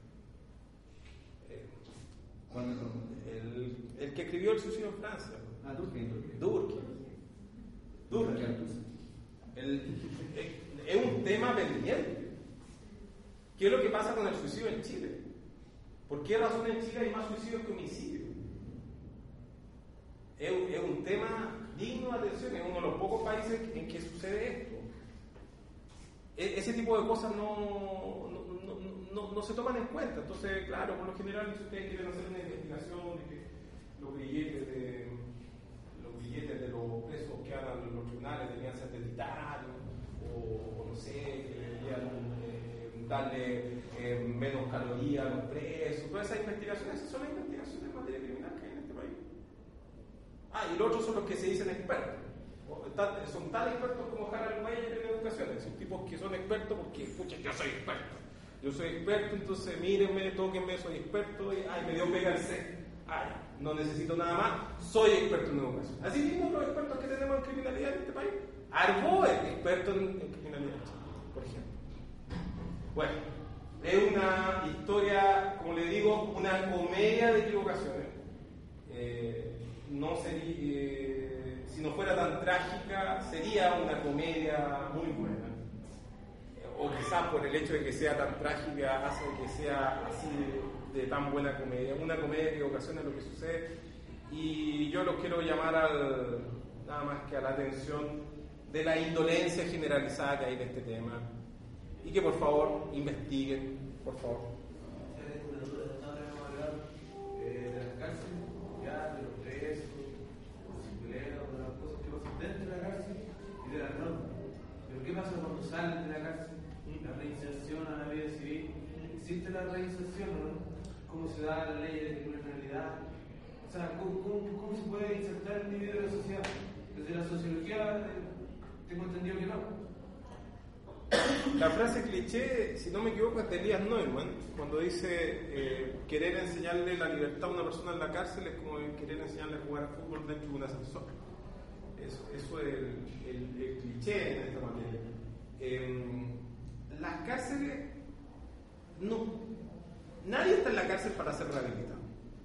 [SPEAKER 2] Eh, el, el que escribió el suicidio en Francia.
[SPEAKER 1] Ah, Durkheim.
[SPEAKER 2] Durkheim. Durkheim. El, el, es un tema pendiente. ¿Qué es lo que pasa con el suicidio en Chile? ¿Por qué razón en Chile hay más suicidios que homicidios? Es, es un tema digno de atención, es uno de los pocos países en que sucede esto. E, ese tipo de cosas no, no, no, no, no se toman en cuenta. Entonces, claro, por lo general, si ustedes quieren hacer una investigación de que los billetes de los billetes de los presos que hagan en los tribunales debían ser de titanio, o, o no sé, que deberían eh, darle eh, menos calorías a los presos. Todas esas investigaciones, esas son las investigaciones en materia criminal que hay en este país. Ah, y los otros son los que se dicen expertos. Son tan expertos como Harald Mayer en educación. Son tipos que son expertos porque, escucha, yo soy experto. Yo soy experto, entonces mírenme, tóquenme, soy experto. Y, ay, me dio pega el C. Ay, no necesito nada más, soy experto en educación. Así mismo los expertos que tenemos en criminalidad en este país. Arbo es experto en, en criminalidad, por ejemplo. Bueno, es una historia, como le digo, una comedia de equivocaciones. Eh, no sería, eh, si no fuera tan trágica, sería una comedia muy buena. O quizás por el hecho de que sea tan trágica hace que sea así de, de tan buena comedia. Una comedia de equivocaciones es lo que sucede. Y yo los quiero llamar al, nada más que a la atención de la indolencia generalizada que hay de este tema. Y que por favor investiguen, por favor.
[SPEAKER 3] De las cárceles, ya, de los presos, de los chilenos, de las cosas que pasan dentro de la cárcel y de las normas. Pero ¿qué pasa cuando salen de la cárcel? La reinserción a la vida civil. ¿Existe la reinserción o no? ¿Cómo se da la ley de criminalidad? O sea, ¿cómo, cómo, cómo se puede insertar el individuo en la sociedad? Desde la sociología tengo entendido que no.
[SPEAKER 2] La frase cliché, si no me equivoco, es de Elias Neumann, cuando dice eh, querer enseñarle la libertad a una persona en la cárcel es como querer enseñarle a jugar fútbol dentro de un ascensor. Eso, eso es el, el, el cliché en esta materia. Eh, las cárceles, no, nadie está en la cárcel para ser rehabilitado.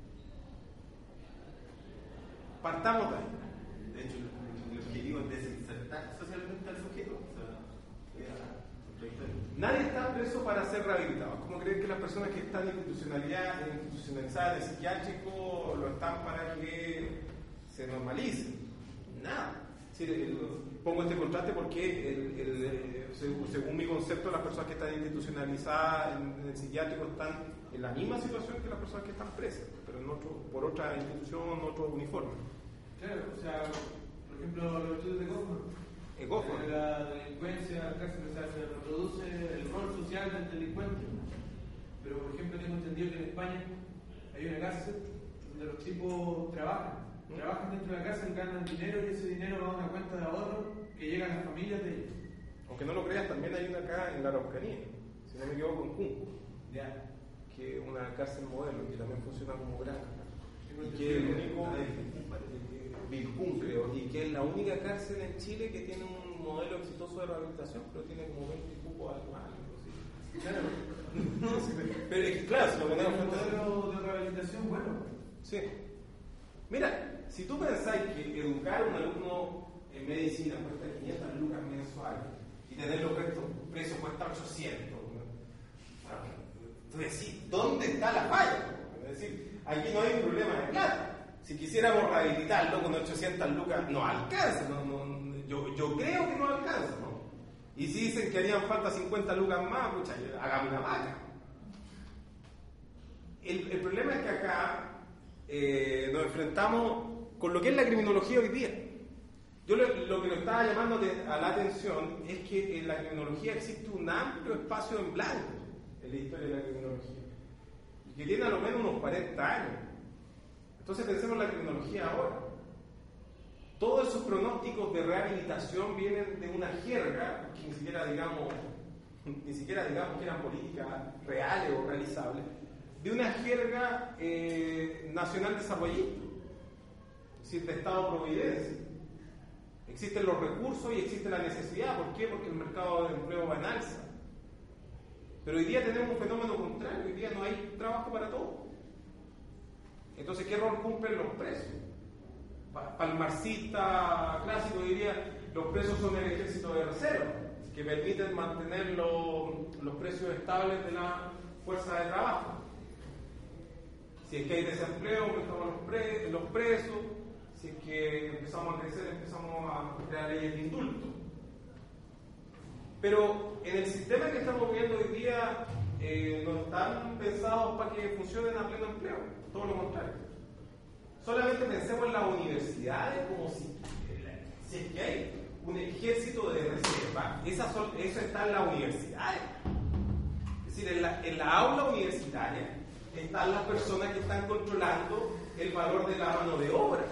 [SPEAKER 2] Partamos de ahí.
[SPEAKER 6] De hecho, el objetivo es desinsertar socialmente al sujeto. O sea,
[SPEAKER 2] nadie está preso para ser rehabilitado. Es como creer que las personas que están institucionalizadas en el psiquiátrico lo están para que se normalicen. Nada. Es decir, pongo este contraste porque el, el, eh, según, según mi concepto, las personas que están institucionalizadas en, en el psiquiátrico están en la misma situación que las personas que están presas, pero en otro, por otra institución, otro uniforme.
[SPEAKER 3] Claro, o sea, por ejemplo, los estudios de Goffman.
[SPEAKER 2] Eh, Goffman.
[SPEAKER 3] La delincuencia, la cárcel, o sea, se reproduce el rol social del delincuente. Pero, por ejemplo, tengo entendido que en España hay una cárcel donde los tipos trabajan. Trabajan dentro de la cárcel, ganan dinero y ese dinero va a una cuenta de ahorro que llega a las familias de ellos.
[SPEAKER 2] Aunque no lo creas, también hay una acá en la Araucanía, si no me equivoco, en Cunco.
[SPEAKER 3] Ya.
[SPEAKER 2] Que es una cárcel modelo que también funciona como granja.
[SPEAKER 3] Tengo
[SPEAKER 2] Y que es el
[SPEAKER 3] entendido
[SPEAKER 2] único.
[SPEAKER 3] que-
[SPEAKER 2] Vilcún, creo, y que es la única cárcel en Chile que tiene un modelo exitoso de rehabilitación, pero tiene como veinte cupos anuales.
[SPEAKER 3] Claro.
[SPEAKER 2] No, sí, pero, pero es que, claro, si lo
[SPEAKER 3] Tenemos
[SPEAKER 2] ponemos
[SPEAKER 3] un
[SPEAKER 2] frente a-
[SPEAKER 3] modelo de rehabilitación bueno.
[SPEAKER 2] Sí. Mira, si tú pensáis que educar a un alumno en medicina cuesta quinientas lucas mensuales y tenerlo preso, preso cuesta ochocientos, ¿no? Bueno, tú decís, ¿dónde está la falla? Es decir, aquí no hay un problema de plata. Si quisiéramos rehabilitarlo con ochocientas lucas, no alcanza. No, no, yo, yo creo que no alcanza, ¿no? Y si dicen que harían falta cincuenta lucas más, pucha, hagamos una vaca. El, el problema es que acá eh, nos enfrentamos con lo que es la criminología hoy día. Yo lo, lo que lo estaba llamando de, a la atención es que en la criminología existe un amplio espacio en blanco en la historia de la criminología, y que tiene a lo menos unos cuarenta años. Entonces pensemos en la criminología ahora. Todos esos pronósticos de rehabilitación vienen de una jerga que ni siquiera digamos, ni siquiera digamos que eran políticas reales o realizables, de una jerga eh, nacional desarrollista, es decir, de Estado-providencia. Existen los recursos y existe la necesidad. ¿Por qué? Porque el mercado de empleo va en alza. Pero hoy día tenemos un fenómeno contrario. Hoy día no hay trabajo para todos. Entonces, ¿qué rol cumplen los presos? Para el marxista clásico diría, los presos son el ejército de reserva, que permiten mantener lo, los precios estables de la fuerza de trabajo. Si es que hay desempleo, aumentamos los, pre, los presos. Si es que empezamos a crecer, empezamos a crear leyes de indulto. Pero en el sistema que estamos viendo hoy día eh, no están pensados para que funcionen a pleno empleo, todo lo contrario. Solamente pensemos en las universidades como si, si es que hay un ejército de reserva, esa son, eso está en las universidades. Es decir, en la, en la aula universitaria están las personas que están controlando el valor de la mano de obra.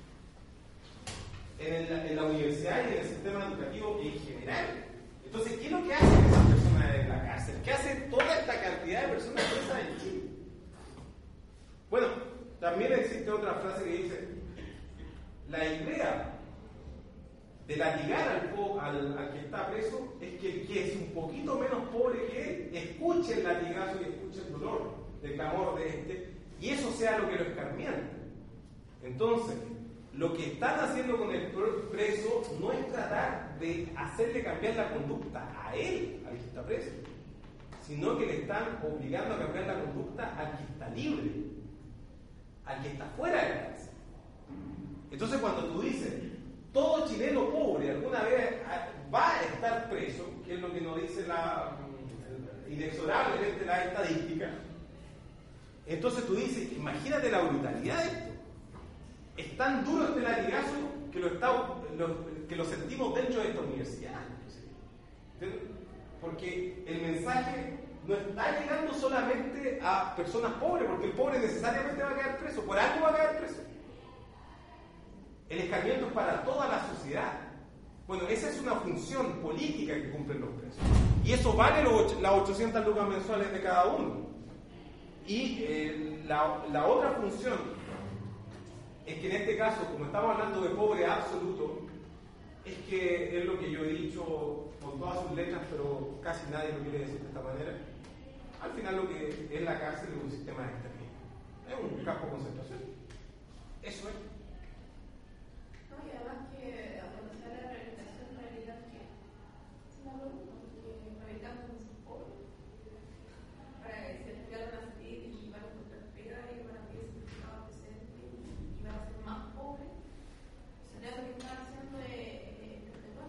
[SPEAKER 2] En la, en la universidad y en el sistema educativo en general. Entonces, ¿qué es lo que hacen esas personas en la cárcel? ¿Qué hace toda esta cantidad de personas presas en Chile? Bueno, también existe otra frase que dice: la idea de latigar al, al, al que está preso es que el que es un poquito menos pobre que él escuche el latigazo y escuche el dolor, el clamor de este, y eso sea lo que lo escarmienta. Entonces, lo que están haciendo con el preso no es tratar de hacerle cambiar la conducta a él, al que está preso, sino que le están obligando a cambiar la conducta al que está libre, al que está fuera de la cárcel. Entonces, cuando tú dices, todo chileno pobre alguna vez va a estar preso, que es lo que nos dice la, inexorablemente la estadística, entonces tú dices, imagínate la brutalidad de esto. Es tan duro este latigazo que lo, está, lo, que lo sentimos dentro de esta universidad. Porque el mensaje no está llegando solamente a personas pobres, porque el pobre necesariamente va a quedar preso, por algo va a quedar preso. El escarmiento es para toda la sociedad. Bueno, esa es una función política que cumplen los presos. Y eso vale los, las ochocientas lucas mensuales de cada uno. Y eh, la, la otra función es que en este caso, como estamos hablando de pobre absoluto, es que es lo que yo he dicho con todas sus letras, pero casi nadie lo quiere decir de esta manera. Al final lo que es la cárcel es un sistema de exterminio. Es un campo de concentración. Eso es.
[SPEAKER 5] No, y además que cuando se habla de rehabilitación, en realidad que es una pregunta, porque rehabilitamos a los pobres para que se les van a salir y van a encontrar pega y van a vivir significado presente y van a ser más pobres. O sea, lo que están haciendo es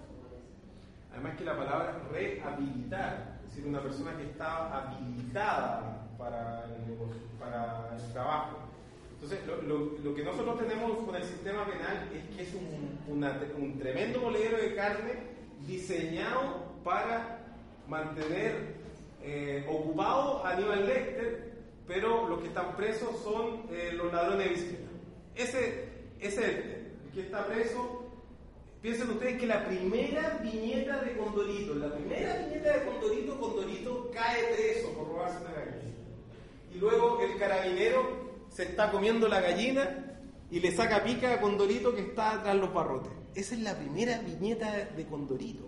[SPEAKER 2] la palabra rehabilitar, es decir, una persona que está habilitada para el negocio, para el trabajo. Entonces, lo, lo, lo que nosotros tenemos con el sistema penal es que es un, una, un tremendo moledero de carne diseñado para mantener eh, ocupado a Aníbal Lecter, pero los que están presos son eh, los ladrones de bicicleta. Ese, ese es el tema. El que está preso, piensen ustedes que la primera viñeta de Condorito, la primera viñeta de Condorito, Condorito cae preso por robarse una gallina. Y luego el carabinero se está comiendo la gallina y le saca pica a Condorito que está tras los barrotes. Esa es la primera viñeta de Condorito.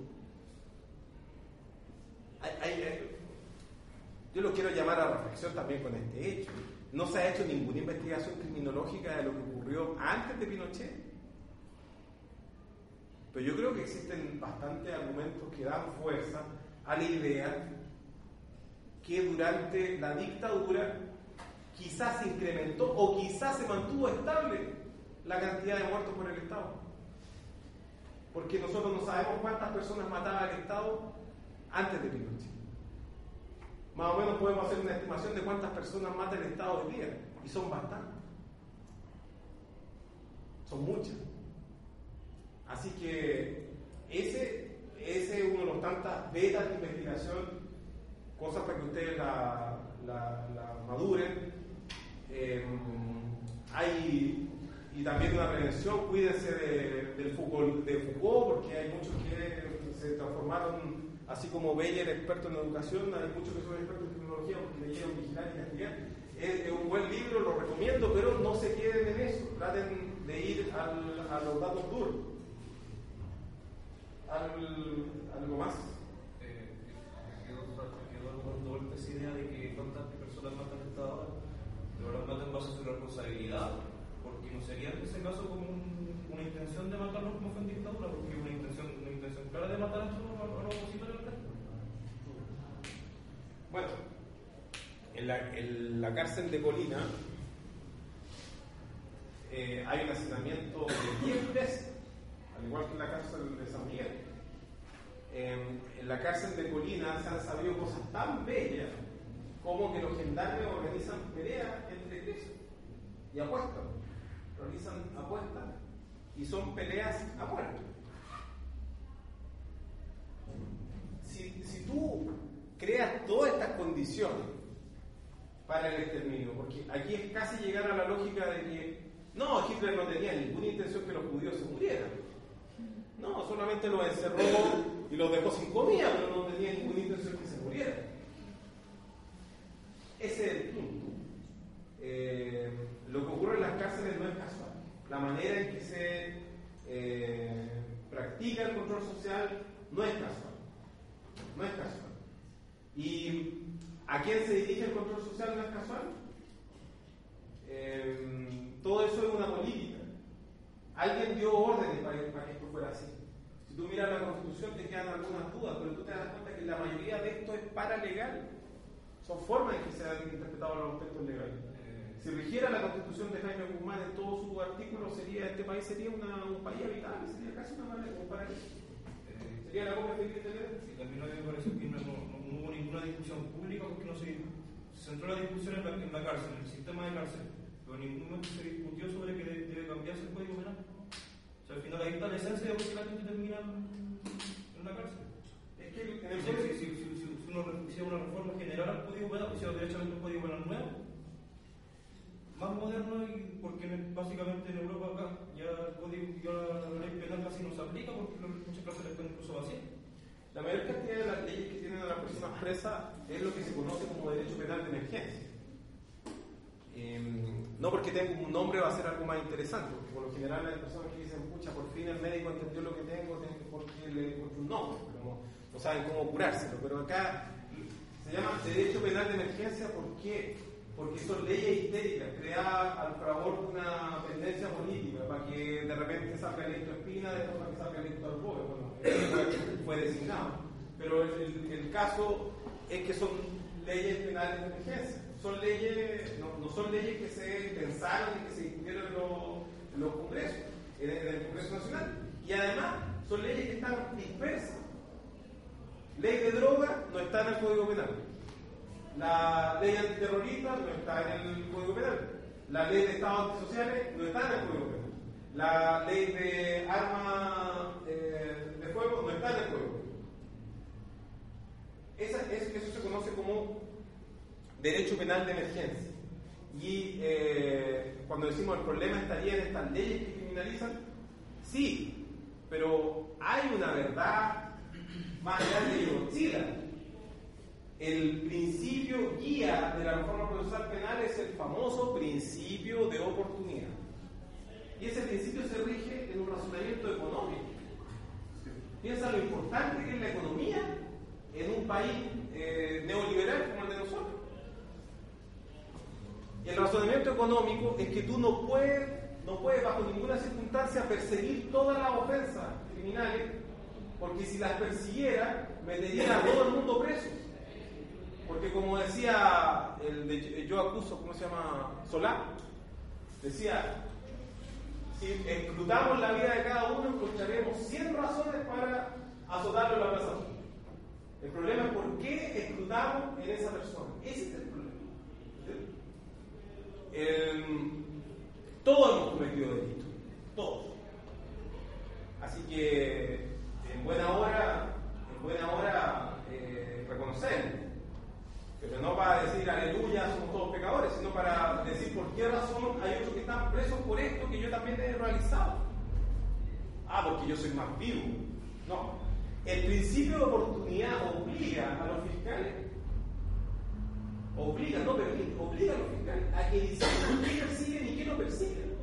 [SPEAKER 2] Hay, hay, hay, yo lo quiero llamar a reflexión también con este hecho. No se ha hecho ninguna investigación criminológica de lo que ocurrió antes de Pinochet. Pero yo creo que existen bastantes argumentos que dan fuerza a la idea que durante la dictadura quizás se incrementó o quizás se mantuvo estable la cantidad de muertos por el Estado. Porque nosotros no sabemos cuántas personas mataba el Estado antes de Pinochet. Más o menos podemos hacer una estimación de cuántas personas mata el Estado hoy día, y son bastantes. Son muchas. Así que ese, ese es uno de los tantas vetas de investigación, cosas para que ustedes la, la, la maduren. Eh, hay, y también una prevención, cuídense de, del Foucault, de Foucault, porque hay muchos que se transformaron, así como Beyer, experto en educación, hay muchos que son expertos en tecnología porque leyeron Vigilar y Castigar. Es, es un buen libro, lo recomiendo, pero no se queden en eso, traten de ir al, a los datos duros. Al, ¿Algo más?
[SPEAKER 1] Eh, me quedo dando vuelta esa idea de que cuántas personas matan el Estado, de verdad matan en base a su responsabilidad, porque no sería en ese caso como un, una intención de matarlos como fue en dictadura, porque una intención, una intención clara de matar a los, a los opositores del resto.
[SPEAKER 2] Bueno, en la, en la cárcel de Colina eh, hay un hacinamiento de diez presos, al igual que en la cárcel de San Miguel. Eh, en la cárcel de Colina se han sabido cosas tan bellas como que los gendarmes organizan peleas entre presos y apuestan. Realizan apuestas y son peleas a muerte. Si, si tú creas todas estas condiciones para el exterminio, porque aquí es casi llegar a la lógica de que no, Hitler no tenía ninguna intención que los judíos se murieran. No, solamente los encerró y los dejó sin comida, pero no tenía ninguna intención que se murieran. Ese es el punto. Eh, lo que ocurre en las cárceles no es casual. La manera en que se eh, practica el control social no es casual. No es casual. ¿Y a quién se dirige el control social no es casual? Eh, todo eso es una política. Alguien dio órdenes para, para que esto fuera así. Si tú miras la Constitución te quedan algunas dudas, pero tú te das cuenta que la mayoría de esto es paralegal. Son formas en que se han interpretado los aspectos legales. Si rigiera la Constitución de Jaime Guzmán en todos sus artículos, sería, este país sería una, un país habitable, sería casi una manera de comparar eso. Eh, sería la copia feliz de leer.
[SPEAKER 1] Sí, también a mí me pareció que no, no, no hubo ninguna discusión pública porque no se, se centró la discusión en la, en la cárcel, en el sistema de cárcel, pero en ningún momento se discutió sobre que debe, debe cambiarse el Código Penal. O sea, al final ahí está la esencia de por qué la gente termina en la cárcel. Es que en el si, si, si, si, si uno hiciera una reforma general al Código Penal, hiciera derechamente un Código Penal nuevo, más moderno, y porque básicamente en Europa acá ya el código, ya la ley penal casi no se aplica porque muchas cárceles están incluso vacías.
[SPEAKER 2] La mayor cantidad de las leyes que tienen a las personas presas es lo que se conoce como derecho penal de emergencia. Eh, no porque tenga un nombre va a ser algo más interesante, porque por lo general hay personas que dicen, pucha, por fin el médico entendió lo que tengo porque le encontró un nombre, pero no, no saben cómo curárselo. Pero acá se llama derecho penal de emergencia. ¿Por qué? Porque son leyes histéricas creadas al favor de una tendencia política para que de repente salga electo Espina, después para que salga electo Arboe. Bueno, fue, fue designado. Pero el, el, el caso es que son leyes penales de emergencia. Son leyes, no, no son leyes que se pensaron y que se discutieron en los, en los congresos, en el, en el Congreso Nacional. Y además son leyes que están dispersas. ley de droga no está en el Código Penal. La ley antiterrorista no está en el Código Penal. La ley de estados antisociales no está en el Código Penal. La ley de armas eh, de fuego no está en el Código Penal. Esa, es, eso se conoce como derecho penal de emergencia. Y eh, cuando decimos el problema estaría en estas leyes que criminalizan, sí, pero hay una verdad más grande que Godzilla. El principio guía de la reforma procesal penal es el famoso principio de oportunidad. Y ese principio se rige en un razonamiento económico. Piensa lo importante que es la economía en un país eh, neoliberal como el de nosotros. Y el razonamiento económico es que tú no puedes, no puedes bajo ninguna circunstancia perseguir todas las ofensas criminales, porque si las persiguiera, meterían a todo el mundo preso. Porque como decía el de Yo Acuso, ¿cómo se llama? Solá, decía, si escrutamos la vida de cada uno, encontraremos cien razones para azotarlo en la plaza. El problema es por qué escrutamos en esa persona. Ese es el problema. El, todos hemos cometido delitos, todos. Así que en buena hora, en buena hora eh, reconocerlo, pero no para decir aleluya, somos todos pecadores, sino para decir por qué razón hay otros que están presos por esto que yo también he realizado. Ah, porque yo soy más vivo. No. El principio de oportunidad obliga a los fiscales, obliga, no permite, obliga a los fiscales a que decidan qué persiguen y qué no persiguen.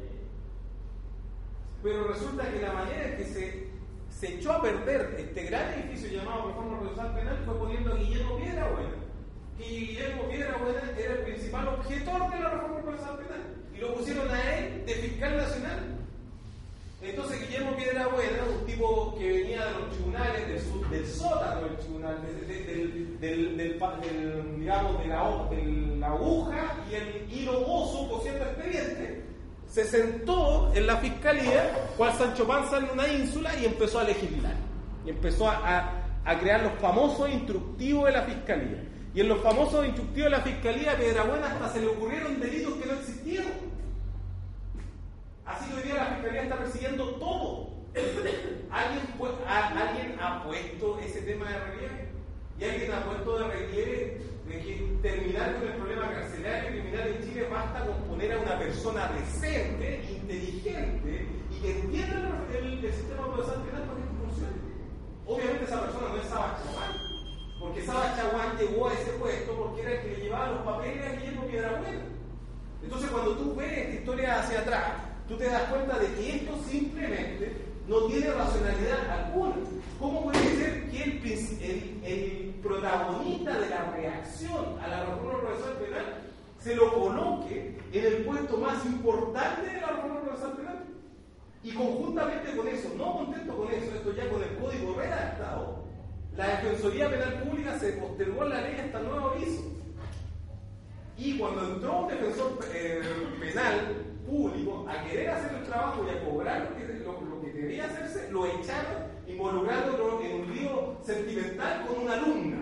[SPEAKER 2] Pero resulta que la manera en que se, se echó a perder este gran edificio llamado Reforma Procesal Penal fue poniendo a Guillermo Piedrabuena. Que Guillermo Piedrabuena era el principal objetor de la Reforma Procesal Penal. Y lo pusieron a él de fiscal nacional. Entonces Guillermo Piedrabuena, un tipo que venía de los tribunales, del, sur, del sótano del tribunal, de, de, del, del, del, del, digamos, de la, de la aguja y el hilo oso cosiendo expediente, se sentó en la fiscalía, cual Sancho Panza en una ínsula, y empezó a legislar. Y empezó a, a, a crear los famosos instructivos de la fiscalía. Y en los famosos instructivos de la fiscalía, a Piedrabuena hasta se le ocurrieron delitos que no existieron. Así que hoy día la Fiscalía está persiguiendo todo. ¿Alguien, a, ¿Alguien ha puesto ese tema de relieve? Y alguien ha puesto de relieve de que terminar con el problema carcelario y criminal en Chile basta con poner a una persona decente, inteligente y que entienda el, el, el sistema procesal penal para que funcione. Obviamente esa persona no es Saba Chaguán, porque Saba Chaguán llegó a ese puesto porque era el que le llevaba los papeles a Guillermo Piedrabuena. Entonces cuando tú ves esta historia hacia atrás, tú te das cuenta de que esto simplemente no tiene racionalidad alguna. ¿Cómo puede ser que el, el, el protagonista de la reacción a la reforma procesal penal se lo coloque en el puesto más importante de la reforma procesal penal? Y conjuntamente con eso, no contento con eso, esto ya con el código redactado, la Defensoría Penal Pública se postergó la ley hasta nuevo aviso. Y cuando entró un defensor eh, penal público a querer hacer el trabajo y a cobrar lo que, lo, lo que debía hacerse, lo echaron involucrándolo en un lío sentimental con una alumna.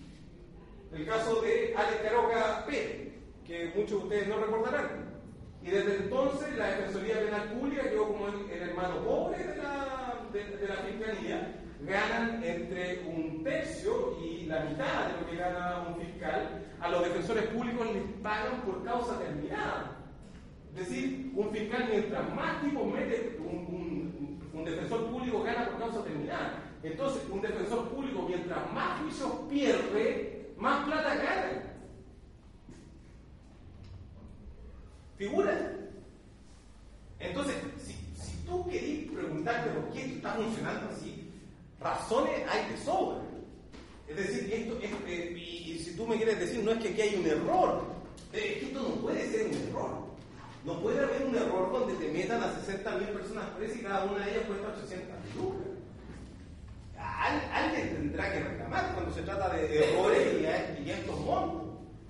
[SPEAKER 2] El caso de Alex Caroca Pérez, que muchos de ustedes no recordarán. Y desde entonces la Defensoría Penal Pública quedó como el, el hermano pobre de la, de, de la Fiscalía. Ganan entre un tercio y la mitad de lo que gana un fiscal. A los defensores públicos les pagan por causa terminada. Es decir, un fiscal mientras más tipos mete, un, un, un defensor público gana por causa terminada. Entonces, un defensor público mientras más juicios pierde, más plata gana. ¿Figura? Entonces, si, si tú querés preguntarte por qué esto está funcionando así, razones hay de sobra. Es decir, esto es, eh, y, y si tú me quieres decir, no es que aquí hay un error, es que esto no puede ser un error. No puede haber un error donde te metan a sesenta mil personas presas y cada una de ellas cuesta ochocientas lucas. Al, alguien tendrá que reclamar cuando se trata de errores y, a, y a estos montos.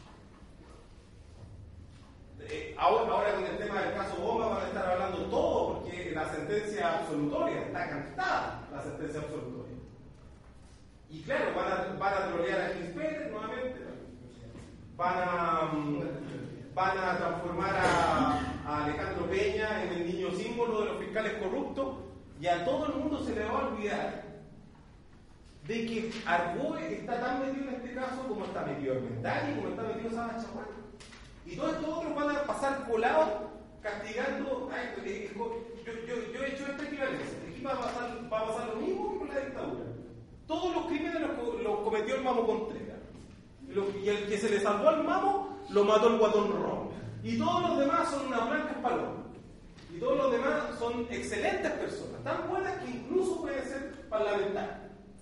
[SPEAKER 2] Eh, ahora, ahora con el tema del caso Bomba van a estar hablando todo porque la sentencia absolutoria está cantada, la sentencia absolutoria. Y claro, van a, van a trolear a Chris Pérez nuevamente, van a, van a transformar a, a Alejandro Peña en el niño símbolo de los fiscales corruptos, y a todo el mundo se le va a olvidar de que Arboe está tan metido en este caso como está metido Armendáriz y como está metido Saba Chaguán. Y todos estos otros van a pasar colados castigando. Ay, yo, yo, yo he hecho esta equivalencia. Aquí va a, pasar, va a pasar lo mismo que con la dictadura. Todos los crímenes los, los cometió el Mamo Contreras. Y el que se le salvó al Mamo lo mató el Guatón Ron. Y todos los demás son unas blancas palomas. Y todos los demás son excelentes personas, tan buenas que incluso pueden ser parlamentarios.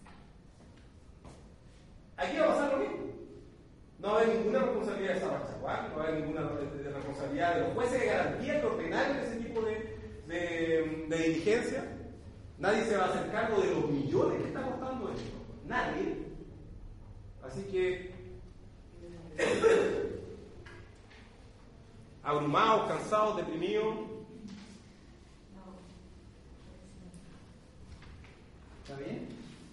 [SPEAKER 2] Aquí va a pasar lo mismo. No va a haber ninguna responsabilidad de Sabachaguán, no va a haber ninguna responsabilidad de los jueces de garantía que ordenaron ese tipo de, de, de diligencia. Nadie se va a hacer cargo de los millones que está costando esto. Nadie. Así que, abrumados, cansados, deprimidos.
[SPEAKER 1] ¿Está bien?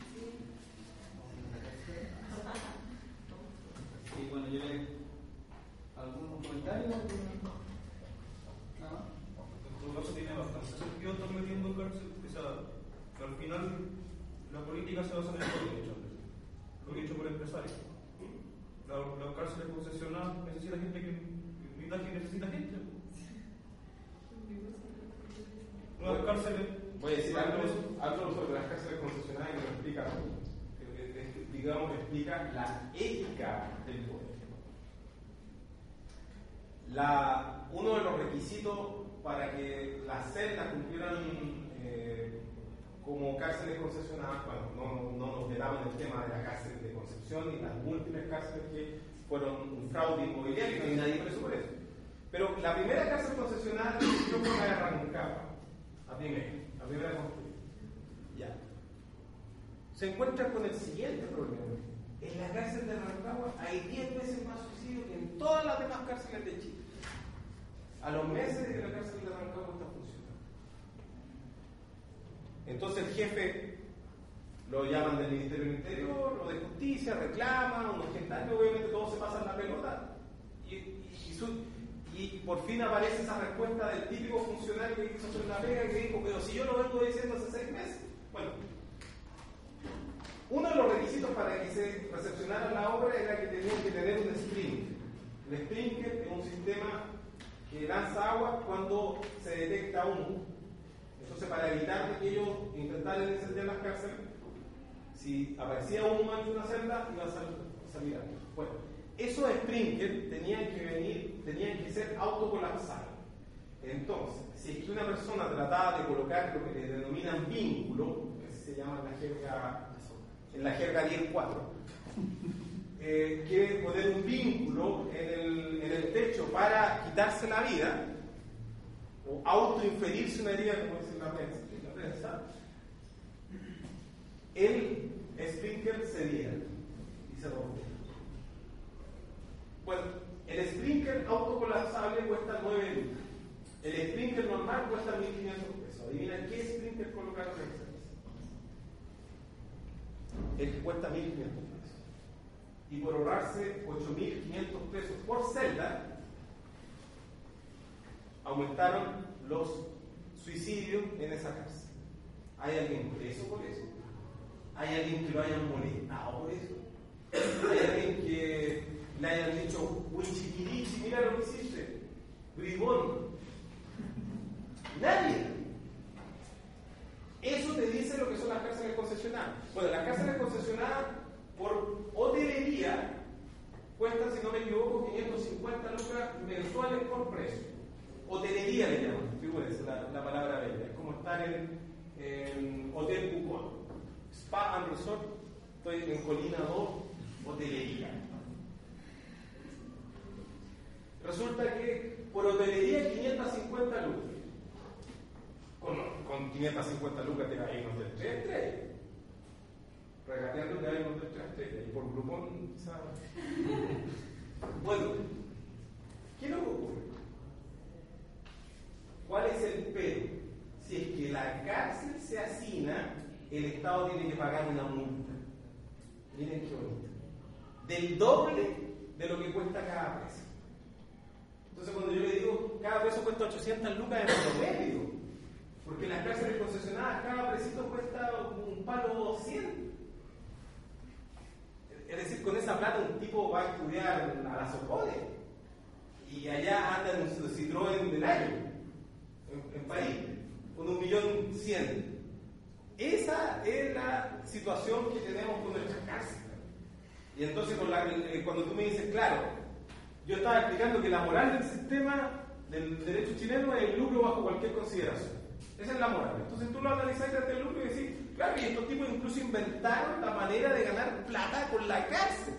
[SPEAKER 1] Y bueno, yo le... ¿Algún comentario? Nada más.
[SPEAKER 3] En todo caso tiene bastante sentido estar metiendo cárcel, o sea, que al final la política se basa en el poder, muchas veces. Lo he dicho por empresarios. La, la cárcel concesionada necesita gente que... que necesita gente. Las cárceles...
[SPEAKER 2] Voy a decir algo, algo sobre las cárceles concesionarias que lo explica, digamos, explica la ética del poder. La, uno de los requisitos para que las celdas cumplieran eh, como cárceles concesionadas, bueno, no, no nos metamos en el tema de la cárcel de Concepción y las múltiples cárceles que fueron un fraude inmobiliario, no hay nadie preso por eso. Pero la primera cárcel concesionada fue la de Rancagua, la primera. La primera construida. Ya. Se encuentra con el siguiente problema. En la cárcel de Rancagua hay diez veces más suicidios que en todas las demás cárceles de Chile. A los meses de que la cárcel de Rancagua está funcionando. Entonces el jefe lo llaman del Ministerio del Interior, lo de Justicia, reclama, unos gentarios, obviamente todos se pasan la pelota. Y, y, y su, Y por fin aparece esa respuesta del típico funcionario que hizo hacer la pega y que dijo, pero si yo lo vengo diciendo hace seis meses. Bueno, uno de los requisitos para que se recepcionara la obra era que tenían que tener un sprinkler. El sprinkler es un sistema que lanza agua cuando se detecta humo. Entonces, para evitar que ellos intentaran encender las cárceles, si aparecía humo en una celda, iba a salir agua. Bueno, esos sprinklers tenían que venir, tenían que ser autocolapsables. Entonces, si es que una persona trataba de colocar lo que le denominan vínculo, que así se llama en la jerga, en la jerga diez punto cuatro, eh, que poner un vínculo en el, en el techo para quitarse la vida, o autoinferirse una herida, como dice la prensa, la prensa el sprinkler cedía y se rompió. Bueno, el sprinkler autocolapsable cuesta nueve lucas. El sprinkler normal cuesta mil quinientos pesos. Adivina qué sprinkler colocaron en esa mesa. El que cuesta mil quinientos pesos. Y por ahorrarse ocho mil quinientos pesos por celda, aumentaron los suicidios en esa casa. ¿Hay alguien preso por eso? ¿Hay alguien que lo hayan molestado por eso? ¿Hay alguien que le hayan dicho, uy chiquirichi, mira lo que hiciste, bribón? Nadie. Eso te dice lo que son las cárceles concesionadas. Bueno, las cárceles concesionadas por hotelería cuestan, si no me equivoco, quinientos cincuenta lucas mensuales por precio. Hotelería le llaman, figúrense la, la palabra bella. Es como estar en, en Hotel Pucón, Spa and Resort, estoy en Colina dos, hotelería. Resulta que por hotelería quinientas cincuenta lucas. Con, con quinientas cincuenta lucas te va a ir unos de tres estrellas. Regateando te va a ir unos de tres estrellas. Y por Groupon, ¿sabes? Bueno, ¿qué es lo que ocurre? ¿Cuál es el pero? Si es que la cárcel se hacina, el Estado tiene que pagar una multa. Miren qué bonito. del doble de lo que cuesta cada preso. Entonces cuando yo le digo, cada preso cuesta ochocientas lucas en promedio, porque en las cárceles concesionadas cada presito cuesta un palo cien. Es decir, con esa plata un tipo va a estudiar a la Sorbonne y allá anda en un Citroën del año, en, en París, con un millón cien. Esa es la situación que tenemos con nuestras cárceles. Y entonces con la, cuando tú me dices, claro, yo estaba explicando que la moral del sistema del derecho chileno es el lucro bajo cualquier consideración. Esa es la moral. Entonces tú lo analizas desde el lucro y decís, claro, y estos tipos incluso inventaron la manera de ganar plata con la cárcel.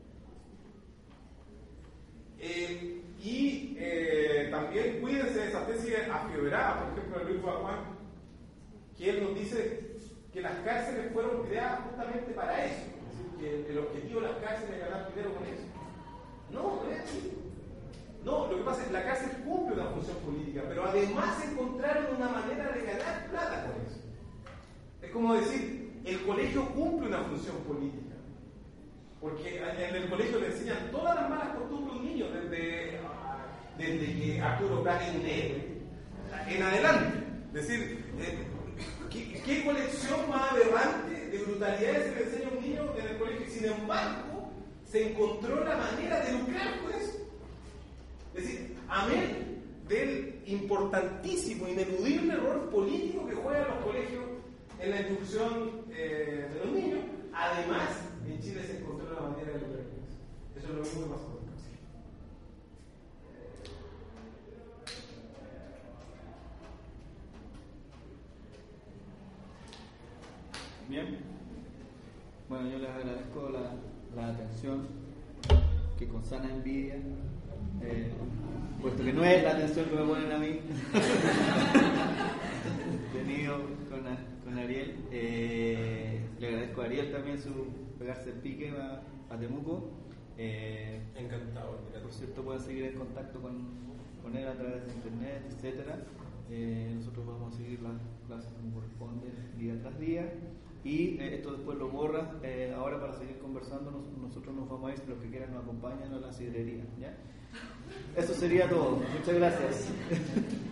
[SPEAKER 2] Eh, y eh, también cuídense de esa tesis afiebrada, por ejemplo, de Luis Juan, que él nos dice que las cárceles fueron creadas justamente para eso. Es decir, que el objetivo de las cárceles es ganar dinero con eso. No, no es así. No, lo que pasa es que la cárcel cumple una función política, pero además encontraron una manera de ganar plata con eso. Es como decir, el colegio cumple una función política, porque en el colegio le enseñan todas las malas costumbres a un niño, desde, desde que Arturo Prat es un héroe en adelante. Es decir, eh, ¿qué, ¿qué colección más aberrante de brutalidades se le enseña a un niño en el colegio? Sin embargo, se encontró la manera de lucrar con eso. Es decir, amén del importantísimo, ineludible rol político que juegan los colegios en la instrucción eh, de los niños, además, en Chile se encontró la manera de lucrar con eso. Eso es lo mismo que pasó con el cárcel.
[SPEAKER 1] Bien. Bueno, yo les agradezco la, la atención que con sana envidia, eh, puesto que no es la atención que me ponen a mí, tenido con, con Ariel. Eh, le agradezco a Ariel también su pegarse el pique a, a Temuco. Eh,
[SPEAKER 2] Encantado.
[SPEAKER 1] por cierto, pueden seguir en contacto con, con él a través de internet, etcétera. Eh, nosotros vamos a seguir las clases como corresponde día tras día. Y eh, esto después lo borras. Eh, ahora para seguir conversando nos, nosotros nos vamos a ir, los que quieran nos acompañan a la sidrería, ¿ya? Eso sería todo. Muchas gracias.